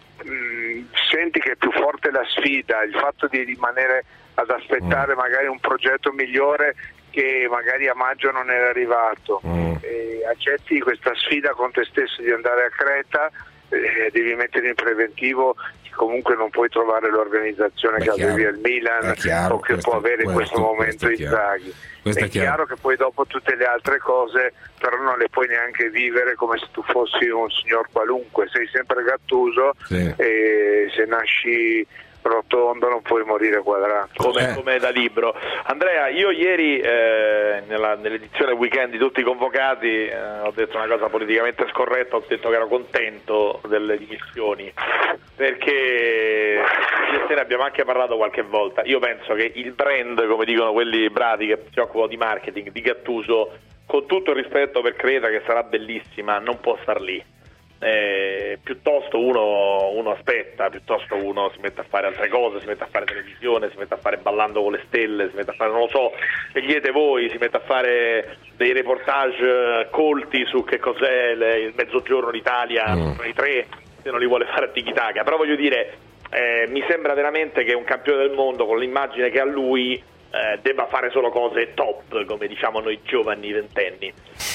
mh, senti che è più forte la sfida, il fatto di rimanere ad aspettare mm. magari un progetto migliore che magari a maggio non era arrivato, mm. e accetti questa sfida con te stesso di andare a Creta, eh, devi mettere in preventivo che comunque non puoi trovare l'organizzazione Beh, che chiaro. avevi al Milan chiaro, o che questo, può avere in questo, questo momento Inzaghi. È, è chiaro. chiaro che poi dopo tutte le altre cose però non le puoi neanche vivere come se tu fossi un signor qualunque, sei sempre Gattuso, sì. E se nasci rotondo non puoi morire quadrato, come, eh. come da libro. Andrea, io ieri eh, nella, nell'edizione weekend di Tutti Convocati eh, ho detto una cosa politicamente scorretta, ho detto che ero contento delle dimissioni, perché ne abbiamo anche parlato qualche volta. Io penso che il brand, come dicono quelli bravi che si occupano di marketing, di Gattuso, con tutto il rispetto per Creta che sarà bellissima, non può star lì. Eh, piuttosto uno, uno aspetta, piuttosto uno si mette a fare altre cose, si mette a fare televisione, si mette a fare Ballando con le stelle, si mette a fare, non lo so, scegliete voi, si mette a fare dei reportage colti su che cos'è le, il mezzogiorno d'Italia, mm. i tre, se non li vuole fare a Tiki-Taka. Però voglio dire, eh, mi sembra veramente che un campione del mondo con l'immagine che ha lui eh, debba fare solo cose top, come diciamo noi giovani ventenni.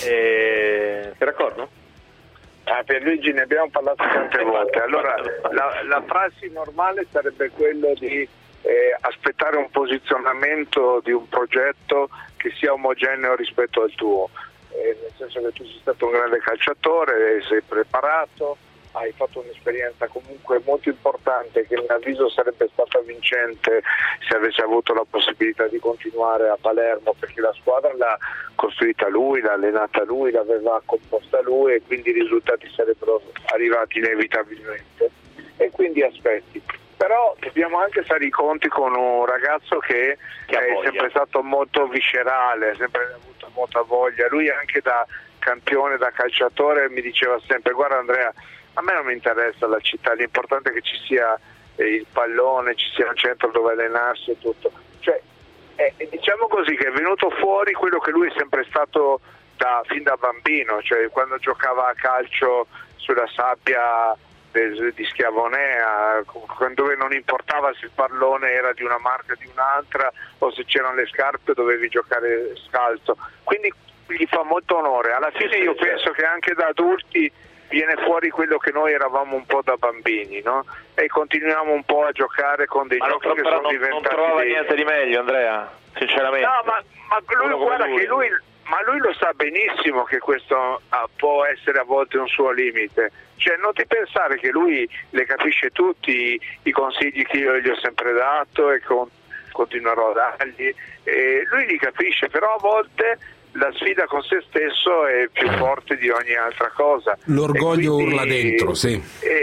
Eh, sei d'accordo? Ah, per Luigi ne abbiamo parlato tante volte. Allora la, la prassi normale sarebbe quello di eh, aspettare un posizionamento di un progetto che sia omogeneo rispetto al tuo, eh, nel senso che tu sei stato un grande calciatore, sei preparato, hai fatto un'esperienza comunque molto importante che a mio avviso sarebbe stata vincente se avesse avuto la possibilità di continuare a Palermo, perché la squadra l'ha costruita lui, l'ha allenata lui, l'aveva composta lui e quindi i risultati sarebbero arrivati inevitabilmente, e quindi aspetti. Però dobbiamo anche fare i conti con un ragazzo che, che è voglia. sempre stato molto viscerale, ha sempre avuto molta voglia. Lui anche da campione, da calciatore mi diceva sempre: guarda Andrea, a me non mi interessa la città, l'importante è che ci sia eh, il pallone, ci sia un centro dove allenarsi e tutto. Cioè, eh, diciamo così che è venuto fuori quello che lui è sempre stato da, fin da bambino, cioè quando giocava a calcio sulla sabbia di Schiavonea, dove non importava se il pallone era di una marca o di un'altra, o se c'erano le scarpe dovevi giocare scalzo, quindi gli fa molto onore. Alla fine io penso che anche da adulti viene fuori quello che noi eravamo un po' da bambini, no? E continuiamo un po' a giocare con dei ma giochi non, che però sono non, diventati non trova dei... niente di meglio, Andrea, sinceramente. No, ma, ma lui, guarda lui. che lui ma lui lo sa benissimo che questo uh, può essere a volte un suo limite, cioè non ti pensare che lui le capisce tutti i consigli che io gli ho sempre dato e con, continuerò a dargli, e lui li capisce, però a volte la sfida con se stesso è più forte di ogni altra cosa. L'orgoglio quindi, urla dentro, sì.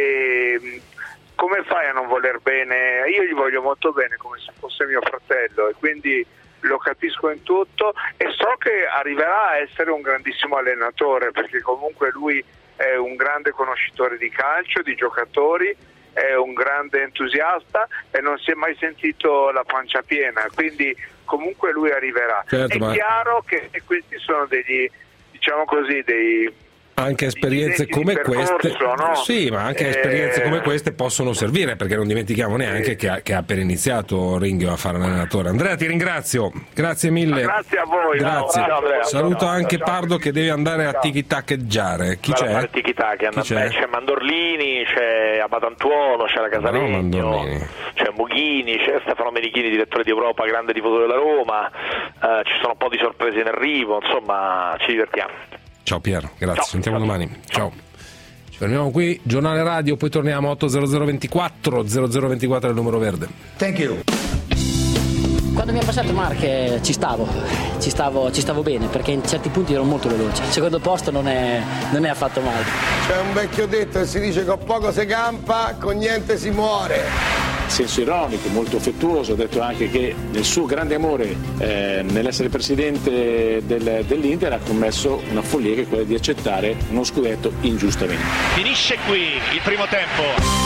E, come fai a non voler bene? Io gli voglio molto bene, come se fosse mio fratello, e quindi lo capisco in tutto e so che arriverà a essere un grandissimo allenatore, perché comunque lui è un grande conoscitore di calcio, di giocatori, è un grande entusiasta e non si è mai sentito la pancia piena, quindi comunque lui arriverà. Certo, è ma... chiaro che questi sono degli, diciamo così, dei anche esperienze come percorso, queste, no? sì, ma anche eh... esperienze come queste possono servire, perché non dimentichiamo neanche sì. che, ha, che ha appena iniziato Ringhio a fare allenatore. Andrea, ti ringrazio, grazie mille. Ma grazie a voi. Grazie. No, Andrea, saluto no, anche ciao. Pardo che deve andare a tiki-taccheggiare. Chi c'è? Fare tiki-tac, Chi c'è? c'è Mandorlini, c'è Abatantuono, c'è la Casalegno, no, c'è Mughini, c'è Stefano Menichini, direttore di Europa, grande tifoso della Roma, eh, ci sono un po' di sorprese in arrivo, insomma ci divertiamo. Ciao Pier, grazie, Ciao. sentiamo domani. Ciao. Ci fermiamo qui, giornale radio, poi torniamo a otto zero zero ventiquattro zero zero ventiquattro è il numero verde. Thank you. Quando mi ha passato Mark eh, ci stavo, ci stavo, ci stavo bene, perché in certi punti ero molto veloce. Il secondo posto non è, non è affatto male. C'è un vecchio detto che si dice: con poco si campa, con niente si muore. Senso ironico, molto affettuoso, ha detto anche che nel suo grande amore eh, nell'essere presidente del, dell'Inter ha commesso una follia, che è quella di accettare uno scudetto ingiustamente. Finisce qui il primo tempo.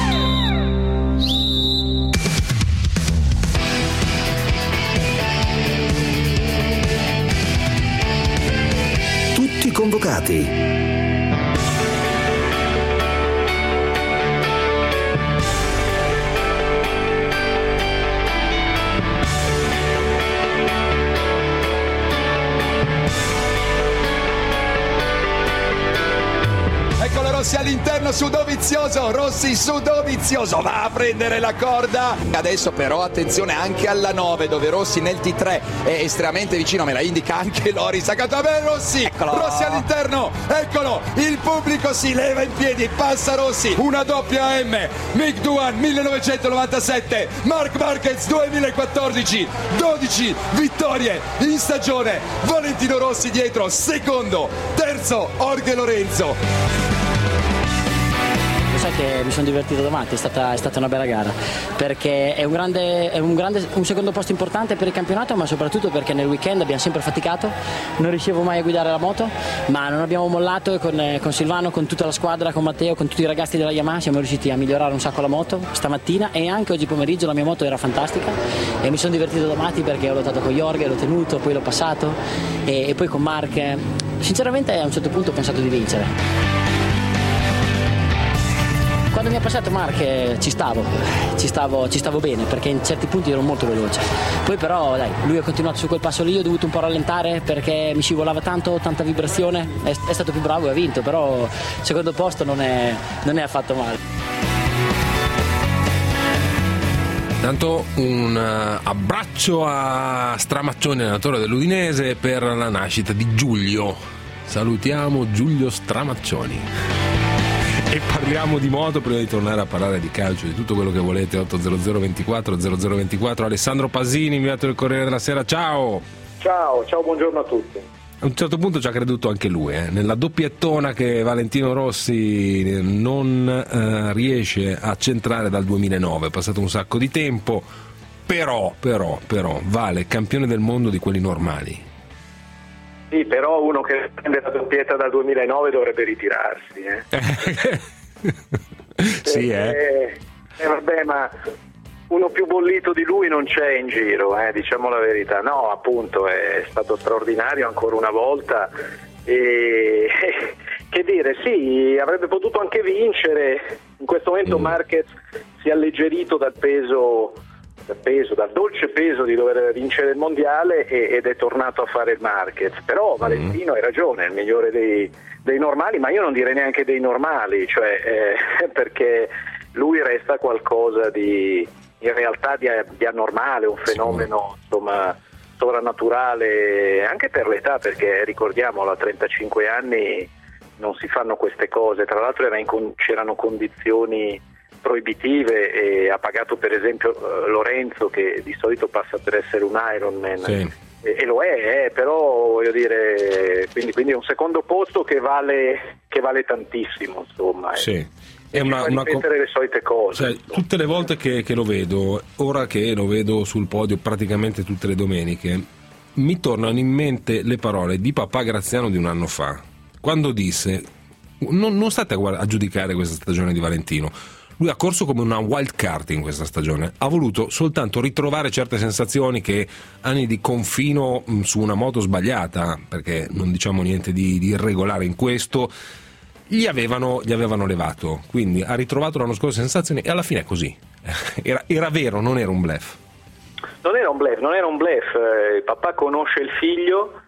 Tutti convocati. Rossi all'interno su Dovizioso, Rossi su Dovizioso, va a prendere la corda. Adesso però attenzione anche alla nove, dove Rossi nel T tre è estremamente vicino, me la indica anche Loris. Accanto a me Rossi, eccolo. Rossi all'interno, eccolo, il pubblico si leva in piedi, passa Rossi, una doppia M, Mick Duan millenovecentonovantasette, Marc Marquez duemilaquattordici, dodici vittorie in stagione, Valentino Rossi dietro, secondo, terzo Jorge Lorenzo. Sai che mi sono divertito davanti, è stata, è stata una bella gara, perché è, un, grande, è un, grande, un secondo posto importante per il campionato, ma soprattutto perché nel weekend abbiamo sempre faticato, non riuscivo mai a guidare la moto, ma non abbiamo mollato, e con, con Silvano, con tutta la squadra, con Matteo, con tutti i ragazzi della Yamaha siamo riusciti a migliorare un sacco la moto stamattina, e anche oggi pomeriggio la mia moto era fantastica e mi sono divertito davanti, perché ho lottato con Jorge, l'ho tenuto, poi l'ho passato, e, e poi con Mark. Sinceramente a un certo punto ho pensato di vincere. quando mi ha passato Mark ci stavo, ci stavo, ci stavo bene, perché in certi punti ero molto veloce. Poi però dai, lui ha continuato su quel passo lì, io ho dovuto un po' rallentare perché mi scivolava tanto, tanta vibrazione, è, è stato più bravo e ha vinto, però secondo posto non è, non è affatto male. Tanto un uh, abbraccio a Stramaccioni, allenatore dell'Udinese, per la nascita di Giulio. Salutiamo Giulio Stramaccioni. E parliamo di moto prima di tornare a parlare di calcio, di tutto quello che volete. otto zero zero ventiquattro zero zero ventiquattro. Alessandro Pasini, inviato del Corriere della Sera, ciao. Ciao, ciao, buongiorno a tutti. A un certo punto ci ha creduto anche lui, eh? Nella doppiettona che Valentino Rossi non eh, riesce a centrare dal duemilanove, è passato un sacco di tempo, però, però, però, vale campione del mondo di quelli normali. Sì, però uno che prende la doppietta dal duemilanove dovrebbe ritirarsi. Eh. Sì, eh. eh. Eh, vabbè, ma uno più bollito di lui non c'è in giro, eh, diciamo la verità. No, appunto, è stato straordinario ancora una volta e che dire, sì, avrebbe potuto anche vincere. In questo momento mm. Marquez si è alleggerito dal peso, dal peso, dal dolce peso di dover vincere il mondiale e, ed è tornato a fare il Marquez. Però Valentino mm. hai ragione, è il migliore dei, dei normali, ma io non direi neanche dei normali, cioè eh, perché lui resta qualcosa di in realtà di, di anormale, un fenomeno insomma sovrannaturale anche per l'età, perché ricordiamolo, a trentacinque anni non si fanno queste cose. Tra l'altro era in con, c'erano condizioni proibitive e ha pagato per esempio uh, Lorenzo, che di solito passa per essere un Ironman, sì. e, e lo è, eh, però voglio dire, quindi, quindi è un secondo posto che vale, che vale tantissimo, insomma. Sì. Eh. È una, una ripetere le solite cose, cioè, tutte le volte che, che lo vedo, ora che lo vedo sul podio praticamente tutte le domeniche, mi tornano in mente le parole di papà Graziano di un anno fa, quando disse non, non state a, guarda, a giudicare questa stagione di Valentino, lui ha corso come una wild card in questa stagione, ha voluto soltanto ritrovare certe sensazioni che anni di confino mh, su una moto sbagliata, perché non diciamo niente di, di irregolare in questo, Gli avevano, gli avevano levato, quindi ha ritrovato l'anno scorso sensazioni e alla fine è così. Era, era vero, non era un bluff. Non era un bluff, non era un bluff. Il papà conosce il figlio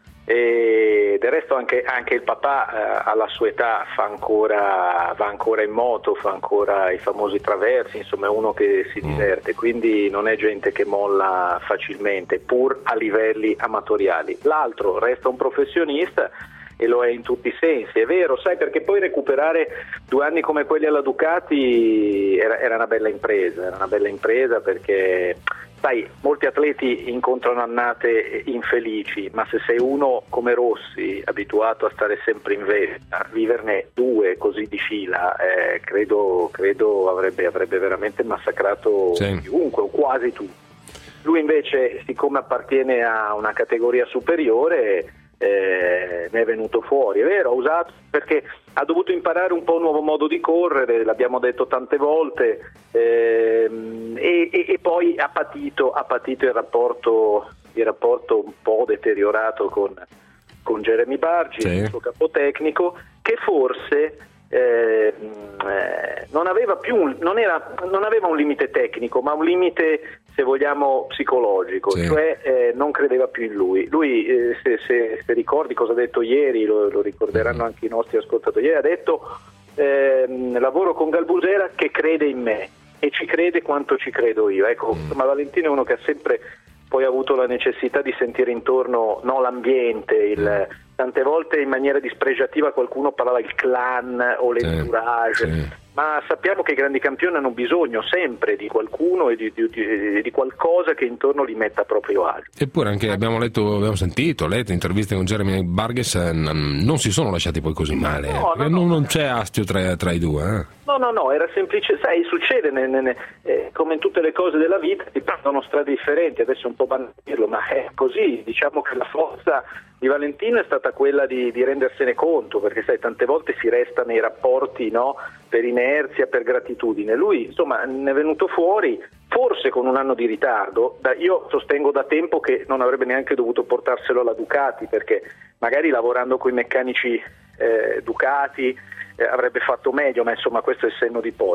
e del resto anche, anche il papà eh, alla sua età fa ancora, va ancora in moto, fa ancora i famosi traversi, insomma è uno che si diverte, quindi non è gente che molla facilmente, pur a livelli amatoriali. L'altro resta un professionista e lo è in tutti i sensi, è vero, sai, perché poi recuperare due anni come quelli alla Ducati era, era una bella impresa, era una bella impresa perché, sai, molti atleti incontrano annate infelici, ma se sei uno come Rossi, abituato a stare sempre in vetta, viverne due così di fila, eh, credo, credo avrebbe, avrebbe veramente massacrato sì. chiunque, o quasi tutti. Lui invece, siccome appartiene a una categoria superiore, Eh, ne è venuto fuori, è vero, ha usato perché ha dovuto imparare un po' un nuovo modo di correre, l'abbiamo detto tante volte, ehm, e, e, e poi ha patito, ha patito il rapporto, il rapporto un po' deteriorato con, con Jeremy Bargi, sì. il suo capotecnico, che forse eh, eh, non aveva più un, non, era, non aveva un limite tecnico, ma un limite, se vogliamo, psicologico, sì. cioè eh, non credeva più in lui. Lui, eh, se, se, se ricordi cosa ha detto ieri, lo, lo ricorderanno anche i nostri ascoltatori, ieri ha detto eh, lavoro con Galbusera che crede in me e ci crede quanto ci credo io. Ecco, mm. ma Valentino è uno che ha sempre poi avuto la necessità di sentire intorno no, l'ambiente, il, tante volte in maniera dispregiativa qualcuno parlava il clan o l'entourage, sì, sì. ma sappiamo che i grandi campioni hanno bisogno sempre di qualcuno e di, di, di, di qualcosa che intorno li metta a proprio agio. Eppure anche abbiamo letto, abbiamo sentito, letto interviste con Jeremy Burgess, non si sono lasciati poi così male, no, no, non, no. non c'è astio tra, tra i due. Eh. No, no, no, era semplice, sai, succede ne, ne, ne, eh, come in tutte le cose della vita, si prendono strade differenti, adesso è un po' banale dirlo, ma è così, diciamo che la forza di Valentino è stata quella di, di rendersene conto, perché sai, tante volte si resta nei rapporti, no, per inerzia, per gratitudine. Lui, insomma, ne è venuto fuori, forse con un anno di ritardo. Da, io sostengo da tempo che non avrebbe neanche dovuto portarselo alla Ducati, perché magari lavorando con i meccanici eh, Ducati eh, avrebbe fatto meglio, ma insomma questo è il senno di poi.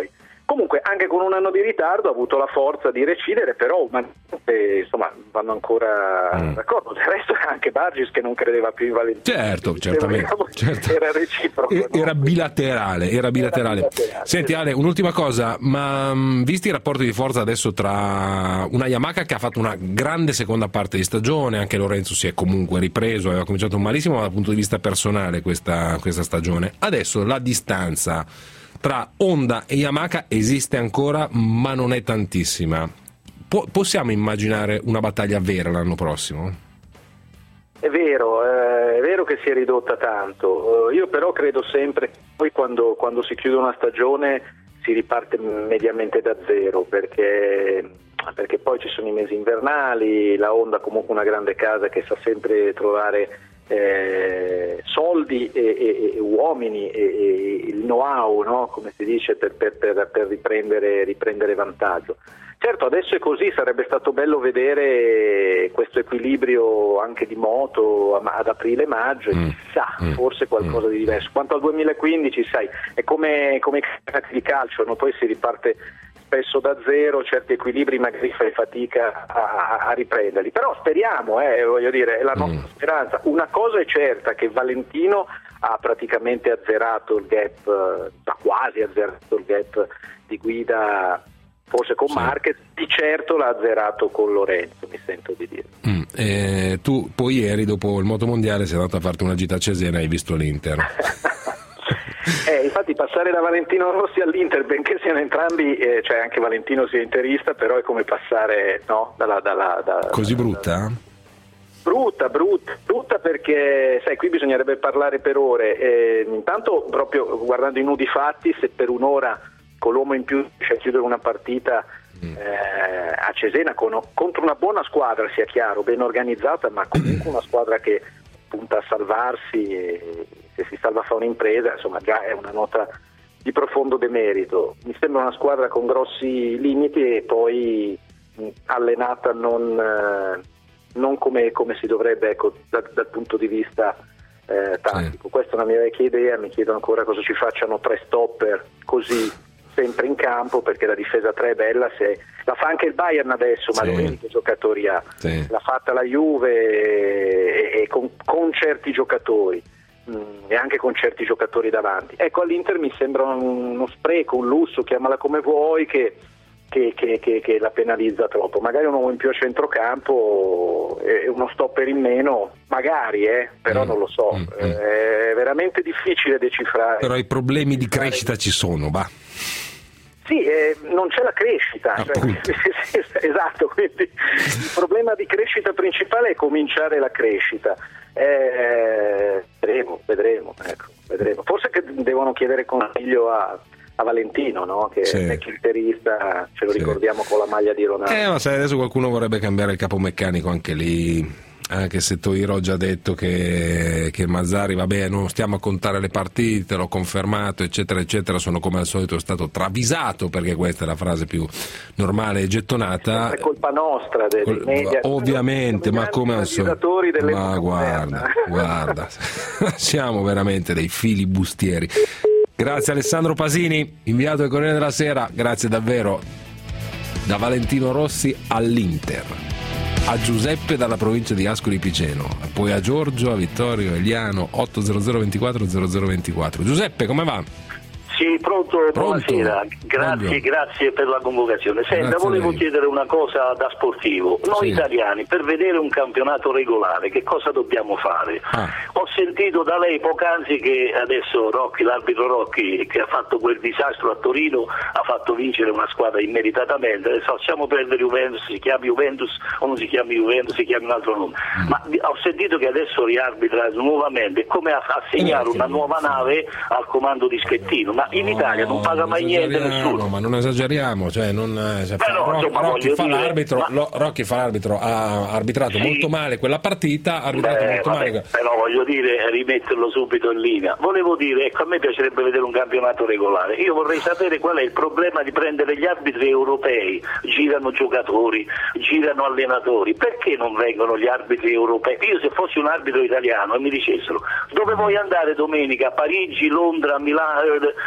Comunque anche con un anno di ritardo ha avuto la forza di recidere, però umanamente, insomma, vanno ancora mm. d'accordo. Del resto anche Bargis che non credeva più in Valentino. Certo, certamente. Certo. Era reciproco. E, no? Era bilaterale, era bilaterale. Era bilaterale. Senti Ale, un'ultima cosa, ma mh, visti i rapporti di forza adesso tra una Yamaha che ha fatto una grande seconda parte di stagione, anche Lorenzo si è comunque ripreso, aveva cominciato malissimo dal punto di vista personale questa, questa stagione, adesso la distanza tra Honda e Yamaha esiste ancora, ma non è tantissima. Po- possiamo immaginare una battaglia vera l'anno prossimo? È vero, eh, è vero che si è ridotta tanto. Uh, io però credo sempre che poi quando, quando si chiude una stagione si riparte mediamente da zero, perché, perché poi ci sono i mesi invernali, la Honda comunque una grande casa che sa sempre trovare Eh, soldi e, e, e uomini e, e il know-how, no? Come si dice, per, per, per, per riprendere, riprendere vantaggio. Certo, adesso è così, sarebbe stato bello vedere questo equilibrio anche di moto ad aprile-maggio, e chissà, mm. forse qualcosa di diverso. Quanto al duemilaquindici, sai, è come, come i campionati di calcio, no? Poi si riparte spesso da zero, certi equilibri magari fai fatica a, a riprenderli, però speriamo, eh, voglio dire, è la nostra mm. speranza. Una cosa è certa, che Valentino ha praticamente azzerato il gap, ha quasi azzerato il gap di guida, forse con sì. Marquez, di certo l'ha azzerato con Lorenzo, mi sento di dire. Mm. Eh, tu poi ieri dopo il motomondiale sei andato a farti una gita a Cesena e hai visto l'Inter. Eh, infatti passare da Valentino Rossi all'Inter, benché siano entrambi, eh, cioè anche Valentino sia interista, però è come passare, no, dalla, dalla, da, così brutta? Brutta, brutta, brutta perché, sai, qui bisognerebbe parlare per ore. Eh, intanto, proprio guardando i nudi fatti, se per un'ora con l'uomo in più riesce a chiudere una partita mm. eh, a Cesena con, contro una buona squadra, sia chiaro, ben organizzata, ma comunque una squadra che punta a salvarsi e se si salva fa un'impresa, insomma già è una nota di profondo demerito. Mi sembra una squadra con grossi limiti e poi mh, allenata non, eh, non come, come si dovrebbe, ecco, da, dal punto di vista eh, tattico. Sì. Questa è una mia vecchia idea, mi chiedo ancora cosa ci facciano tre stopper così sempre in campo, perché la difesa tre è bella, se la fa anche il Bayern adesso, ma sì. L'unico giocatori ha, sì. L'ha fatta la Juve e, e con, con certi giocatori mh, e anche con certi giocatori davanti. Ecco, all'Inter mi sembra uno spreco, un lusso, chiamala come vuoi, che, che, che, che, che la penalizza troppo. Magari un uomo in più a centrocampo e uno stopper in meno, magari, eh, però mm. non lo so. Mm. È veramente difficile decifrare. Però i problemi di crescita ci sono, va. Sì, eh, non c'è la crescita, cioè, esatto, quindi il problema di crescita principale è cominciare la crescita. Eh, vedremo, vedremo, ecco, vedremo. Forse che devono chiedere consiglio a, a Valentino, no? Che sì. È chitarrista, ce lo sì. ricordiamo con la maglia di Ronaldo. Eh, ma sai, adesso qualcuno vorrebbe cambiare il capomeccanico anche lì. Anche se Toiro ha già detto che, che Mazzari, vabbè, non stiamo a contare le partite, l'ho confermato, eccetera, eccetera, sono come al solito stato travisato, perché questa è la frase più normale e gettonata. È colpa nostra, dei Col, media. Ovviamente, ma come al solito. Ma guarda, guarda, siamo veramente dei filibustieri. Grazie Alessandro Pasini, inviato del Corriere della Sera, grazie davvero. Da Valentino Rossi all'Inter. A Giuseppe dalla provincia di Ascoli Piceno, poi a Giorgio, a Vittorio, a Eliano, otto zero zero ventiquattro zero zero ventiquattro. Giuseppe, come va? Sì, pronto, pronto? Buonasera, grazie, Buongiorno. grazie per la convocazione. Senta, grazie volevo chiedere una cosa da sportivo. Noi sì. italiani, per vedere un campionato regolare, che cosa dobbiamo fare? Ah. Ho sentito da lei poc'anzi che adesso Rocchi, l'arbitro Rocchi, che ha fatto quel disastro a Torino, ha fatto vincere una squadra immeritatamente. Adesso possiamo prendere Juventus, si chiama Juventus o non si chiama Juventus, si chiama un altro nome. Mm. Ma ho sentito che adesso riarbitra nuovamente, è come assegnare una nuova nave al comando di Schettino. Ma in Italia no, non paga mai niente nessuno. Ma non esageriamo, cioè non cioè, no, Rocchi, insomma, Rocchi, fa dire, l'arbitro, ma... lo, Rocchi fa l'arbitro, ha arbitrato sì. molto male quella partita, ha arbitrato Beh, molto vabbè, male. Però voglio dire, rimetterlo subito in linea. Volevo dire, ecco, a me piacerebbe vedere un campionato regolare. Io vorrei sapere qual è il problema di prendere gli arbitri europei. Girano giocatori, girano allenatori. Perché non vengono gli arbitri europei? Io se fossi un arbitro italiano e mi dicessero dove vuoi andare domenica? A Parigi, Londra, Milano,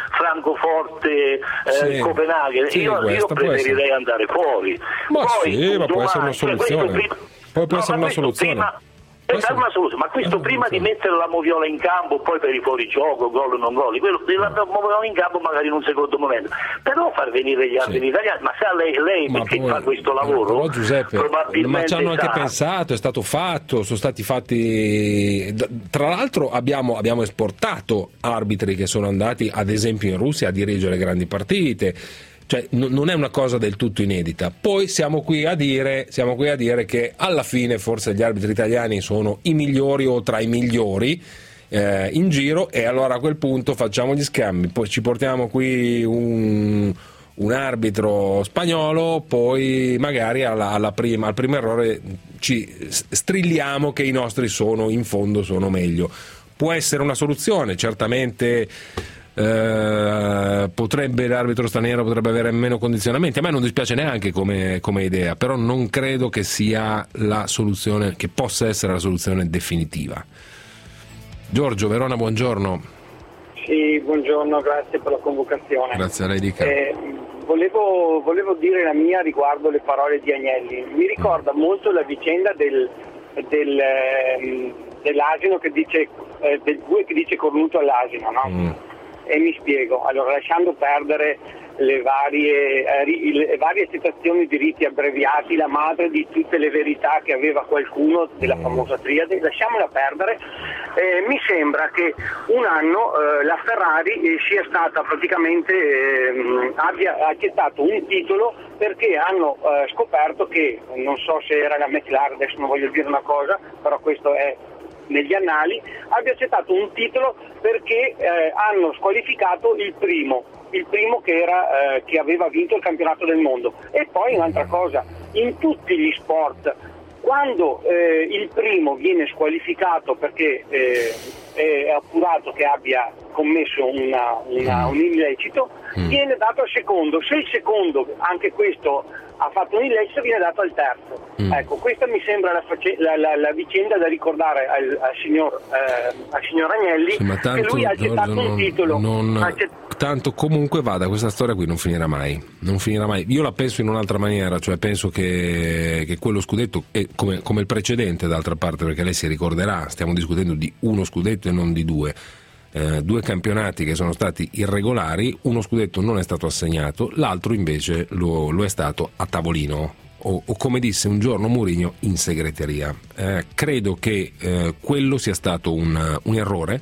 Francoforte, eh, sì, Copenaghen, sì, io, io preferirei andare fuori. Ma Poi, sì, ma domani, può essere una cioè, soluzione. prima, Poi può no, essere una soluzione. Prima, è una soluzione, ma questo prima di mettere la moviola in campo, poi per i fuorigioco, gol o non gol, quello la moviola in campo magari in un secondo momento, però far venire gli arbitri sì. italiani, ma sa lei, lei ma perché poi, fa questo lavoro? Però Giuseppe, ma ci hanno anche sa... pensato, è stato fatto, sono stati fatti, tra l'altro abbiamo, abbiamo esportato arbitri che sono andati ad esempio in Russia a dirigere grandi partite. Cioè, n- non è una cosa del tutto inedita. Poi siamo qui a dire siamo qui a dire che alla fine forse gli arbitri italiani sono i migliori o tra i migliori eh, in giro, e allora a quel punto facciamo gli scambi, poi ci portiamo qui un, un arbitro spagnolo, poi magari alla, alla prima, al primo errore ci strilliamo che i nostri sono in fondo sono meglio. Può essere una soluzione, certamente. Uh, potrebbe l'arbitro straniero potrebbe avere meno condizionamenti. A me non dispiace neanche come, come idea, però non credo che sia la soluzione, che possa essere la soluzione definitiva. Giorgio, Verona, buongiorno. Sì, buongiorno, grazie per la convocazione. Grazie a lei, dica. Eh, volevo, volevo dire la mia riguardo le parole di Agnelli. Mi ricorda mm. molto la vicenda del, del, eh, dell'asino che dice, eh, del bue che dice cornuto all'asino, no? Mm. E mi spiego, allora lasciando perdere le varie, eh, le varie citazioni di riti abbreviati, la madre di tutte le verità che aveva qualcuno della famosa triade, lasciamola perdere, eh, mi sembra che un anno eh, la Ferrari eh, sia stata praticamente, eh, abbia accettato un titolo perché hanno eh, scoperto che, non so se era la McLaren, adesso non voglio dire una cosa, però questo è negli annali, abbia accettato un titolo perché eh, hanno squalificato il primo, il primo che, era, eh, che aveva vinto il campionato del mondo. E poi un'altra cosa, in tutti gli sport, quando eh, il primo viene squalificato perché eh, è appurato che abbia commesso una, una, un illecito, mm. viene dato al secondo. Se il secondo, anche questo, ha fatto un illecito, viene dato al terzo. Mm. Ecco, questa mi sembra la, face- la, la, la vicenda da ricordare al, al, signor, eh, al signor Agnelli, sì, ma tanto, che lui ha accettato Giorgio, un titolo. Non, accett- tanto comunque vada, questa storia qui non finirà mai. Non finirà mai. Io la penso in un'altra maniera, cioè penso che, che quello scudetto è come, come il precedente, d'altra parte, perché lei si ricorderà, stiamo discutendo di uno scudetto e non di due. Eh, due campionati che sono stati irregolari, uno scudetto non è stato assegnato, l'altro invece lo, lo è stato a tavolino, o, o come disse un giorno Mourinho, in segreteria. Eh, credo che eh, quello sia stato un, un errore,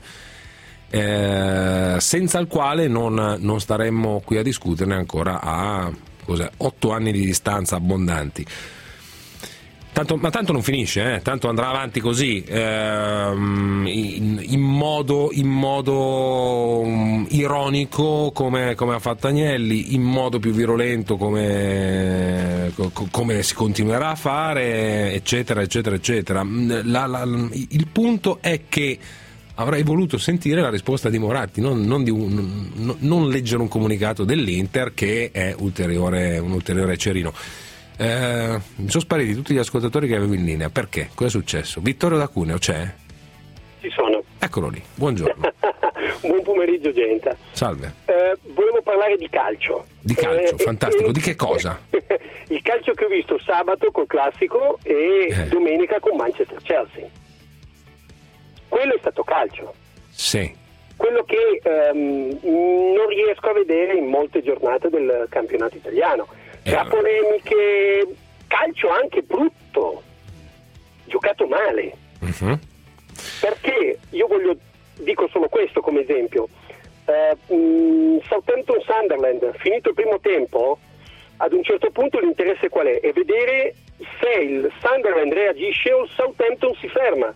eh, senza il quale non, non staremmo qui a discuterne ancora a cos'è, otto anni di distanza abbondanti. Tanto, ma tanto non finisce, eh? Tanto andrà avanti così, ehm, in, in modo, in modo um, ironico come, come ha fatto Agnelli, in modo più virulento come, co, come si continuerà a fare, eccetera, eccetera, eccetera. La, la, il punto è che avrei voluto sentire la risposta di Moratti, non, non, di un, non, non leggere un comunicato dell'Inter che è ulteriore, un ulteriore cerino. Eh, mi sono spariti tutti gli ascoltatori che avevo in linea. Perché? Cosa è successo? Vittorio da Cuneo c'è? Ci sono. Eccolo lì, buongiorno. Buon pomeriggio, gente. Salve. Eh, volevo parlare di calcio. Di calcio, eh, fantastico. Eh, di che cosa? Il calcio che ho visto sabato col Classico e eh. domenica con Manchester Chelsea. Quello è stato calcio. Sì. Quello che ehm, non riesco a vedere in molte giornate del campionato italiano. Tra polemiche, calcio anche brutto, giocato male. Uh-huh. Perché io voglio, dico solo questo come esempio, uh, mh, Southampton Sunderland, finito il primo tempo, ad un certo punto l'interesse qual è? È vedere se il Sunderland reagisce o il Southampton si ferma.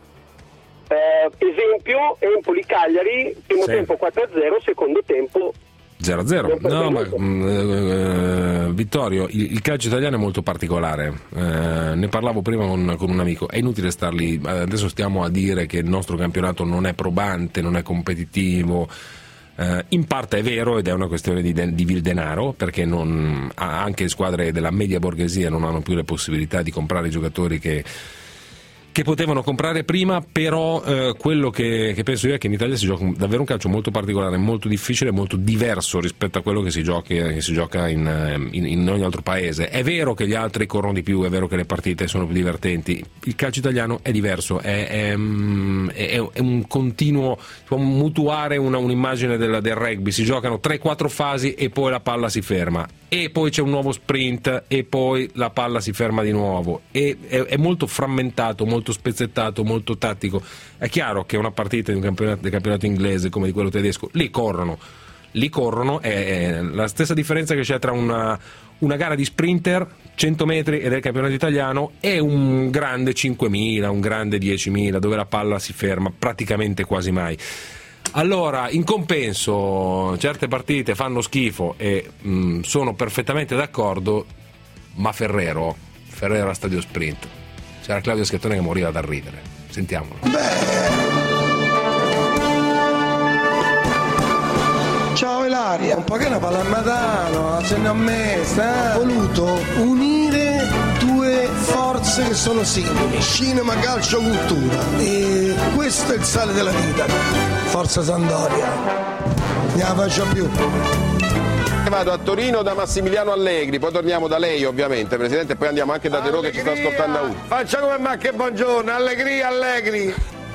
Uh, esempio, Empoli-Cagliari, primo sì. tempo quattro a zero, secondo tempo zero a zero. No, ma uh, Vittorio, il, il calcio italiano è molto particolare. Uh, ne parlavo prima con, con un amico. È inutile star lì. Adesso stiamo a dire che il nostro campionato non è probante, non è competitivo. Uh, in parte è vero ed è una questione di, de, di vil denaro, perché non, anche squadre della media borghesia non hanno più le possibilità di comprare i giocatori che che potevano comprare prima, però eh, quello che, che penso io è che in Italia si gioca davvero un calcio molto particolare, molto difficile, molto diverso rispetto a quello che si gioca, che si gioca in, in, in ogni altro paese. È vero che gli altri corrono di più, è vero che le partite sono più divertenti, il calcio italiano è diverso, è, è, è, è un continuo, può mutuare una, un'immagine del, del rugby, si giocano tre quattro fasi e poi la palla si ferma, e poi c'è un nuovo sprint e poi la palla si ferma di nuovo, e è, è molto frammentato, molto spezzettato, molto tattico. È chiaro che una partita di un campionato, del campionato inglese come di quello tedesco, lì corrono, lì corrono, è la stessa differenza che c'è tra una, una gara di sprinter cento metri e del campionato italiano e un grande cinquemila, un grande diecimila, dove la palla si ferma praticamente quasi mai. Allora, in compenso, certe partite fanno schifo e mh, sono perfettamente d'accordo, ma Ferrero, Ferrero a stadio sprint, c'era Claudio Schettone che moriva da ridere. Sentiamolo. Ciao Ilaria, un po' che una palla a Matano, se ne ho messa, eh? Ho voluto unire due forze che sono simili, cinema, calcio, cultura, e questo è il sale della vita. Forza Sampdoria, ne la faccio più. Vado a Torino da Massimiliano Allegri, poi torniamo da lei ovviamente, Presidente, e poi andiamo anche da De Rò che ci sta ascoltando a uno. Faccia come Macche, buongiorno, Allegria, Allegri.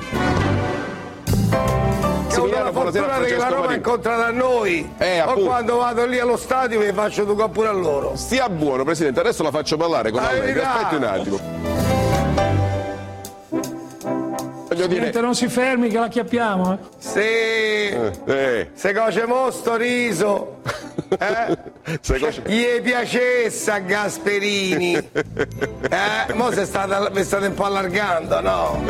Ho avuto la fortuna che la Roma è incontrata a noi, eh, o quando vado lì allo stadio mi faccio due pure a loro. Stia buono, Presidente, adesso la faccio parlare con Allegri, aspetti un attimo. Presidente, non si fermi che la chiappiamo, eh? Sì, eh, eh. Se coce mosto riso, eh? Se coce... gli piacesse a Gasperini, eh? Mo se state, vi state un po' allargando, no?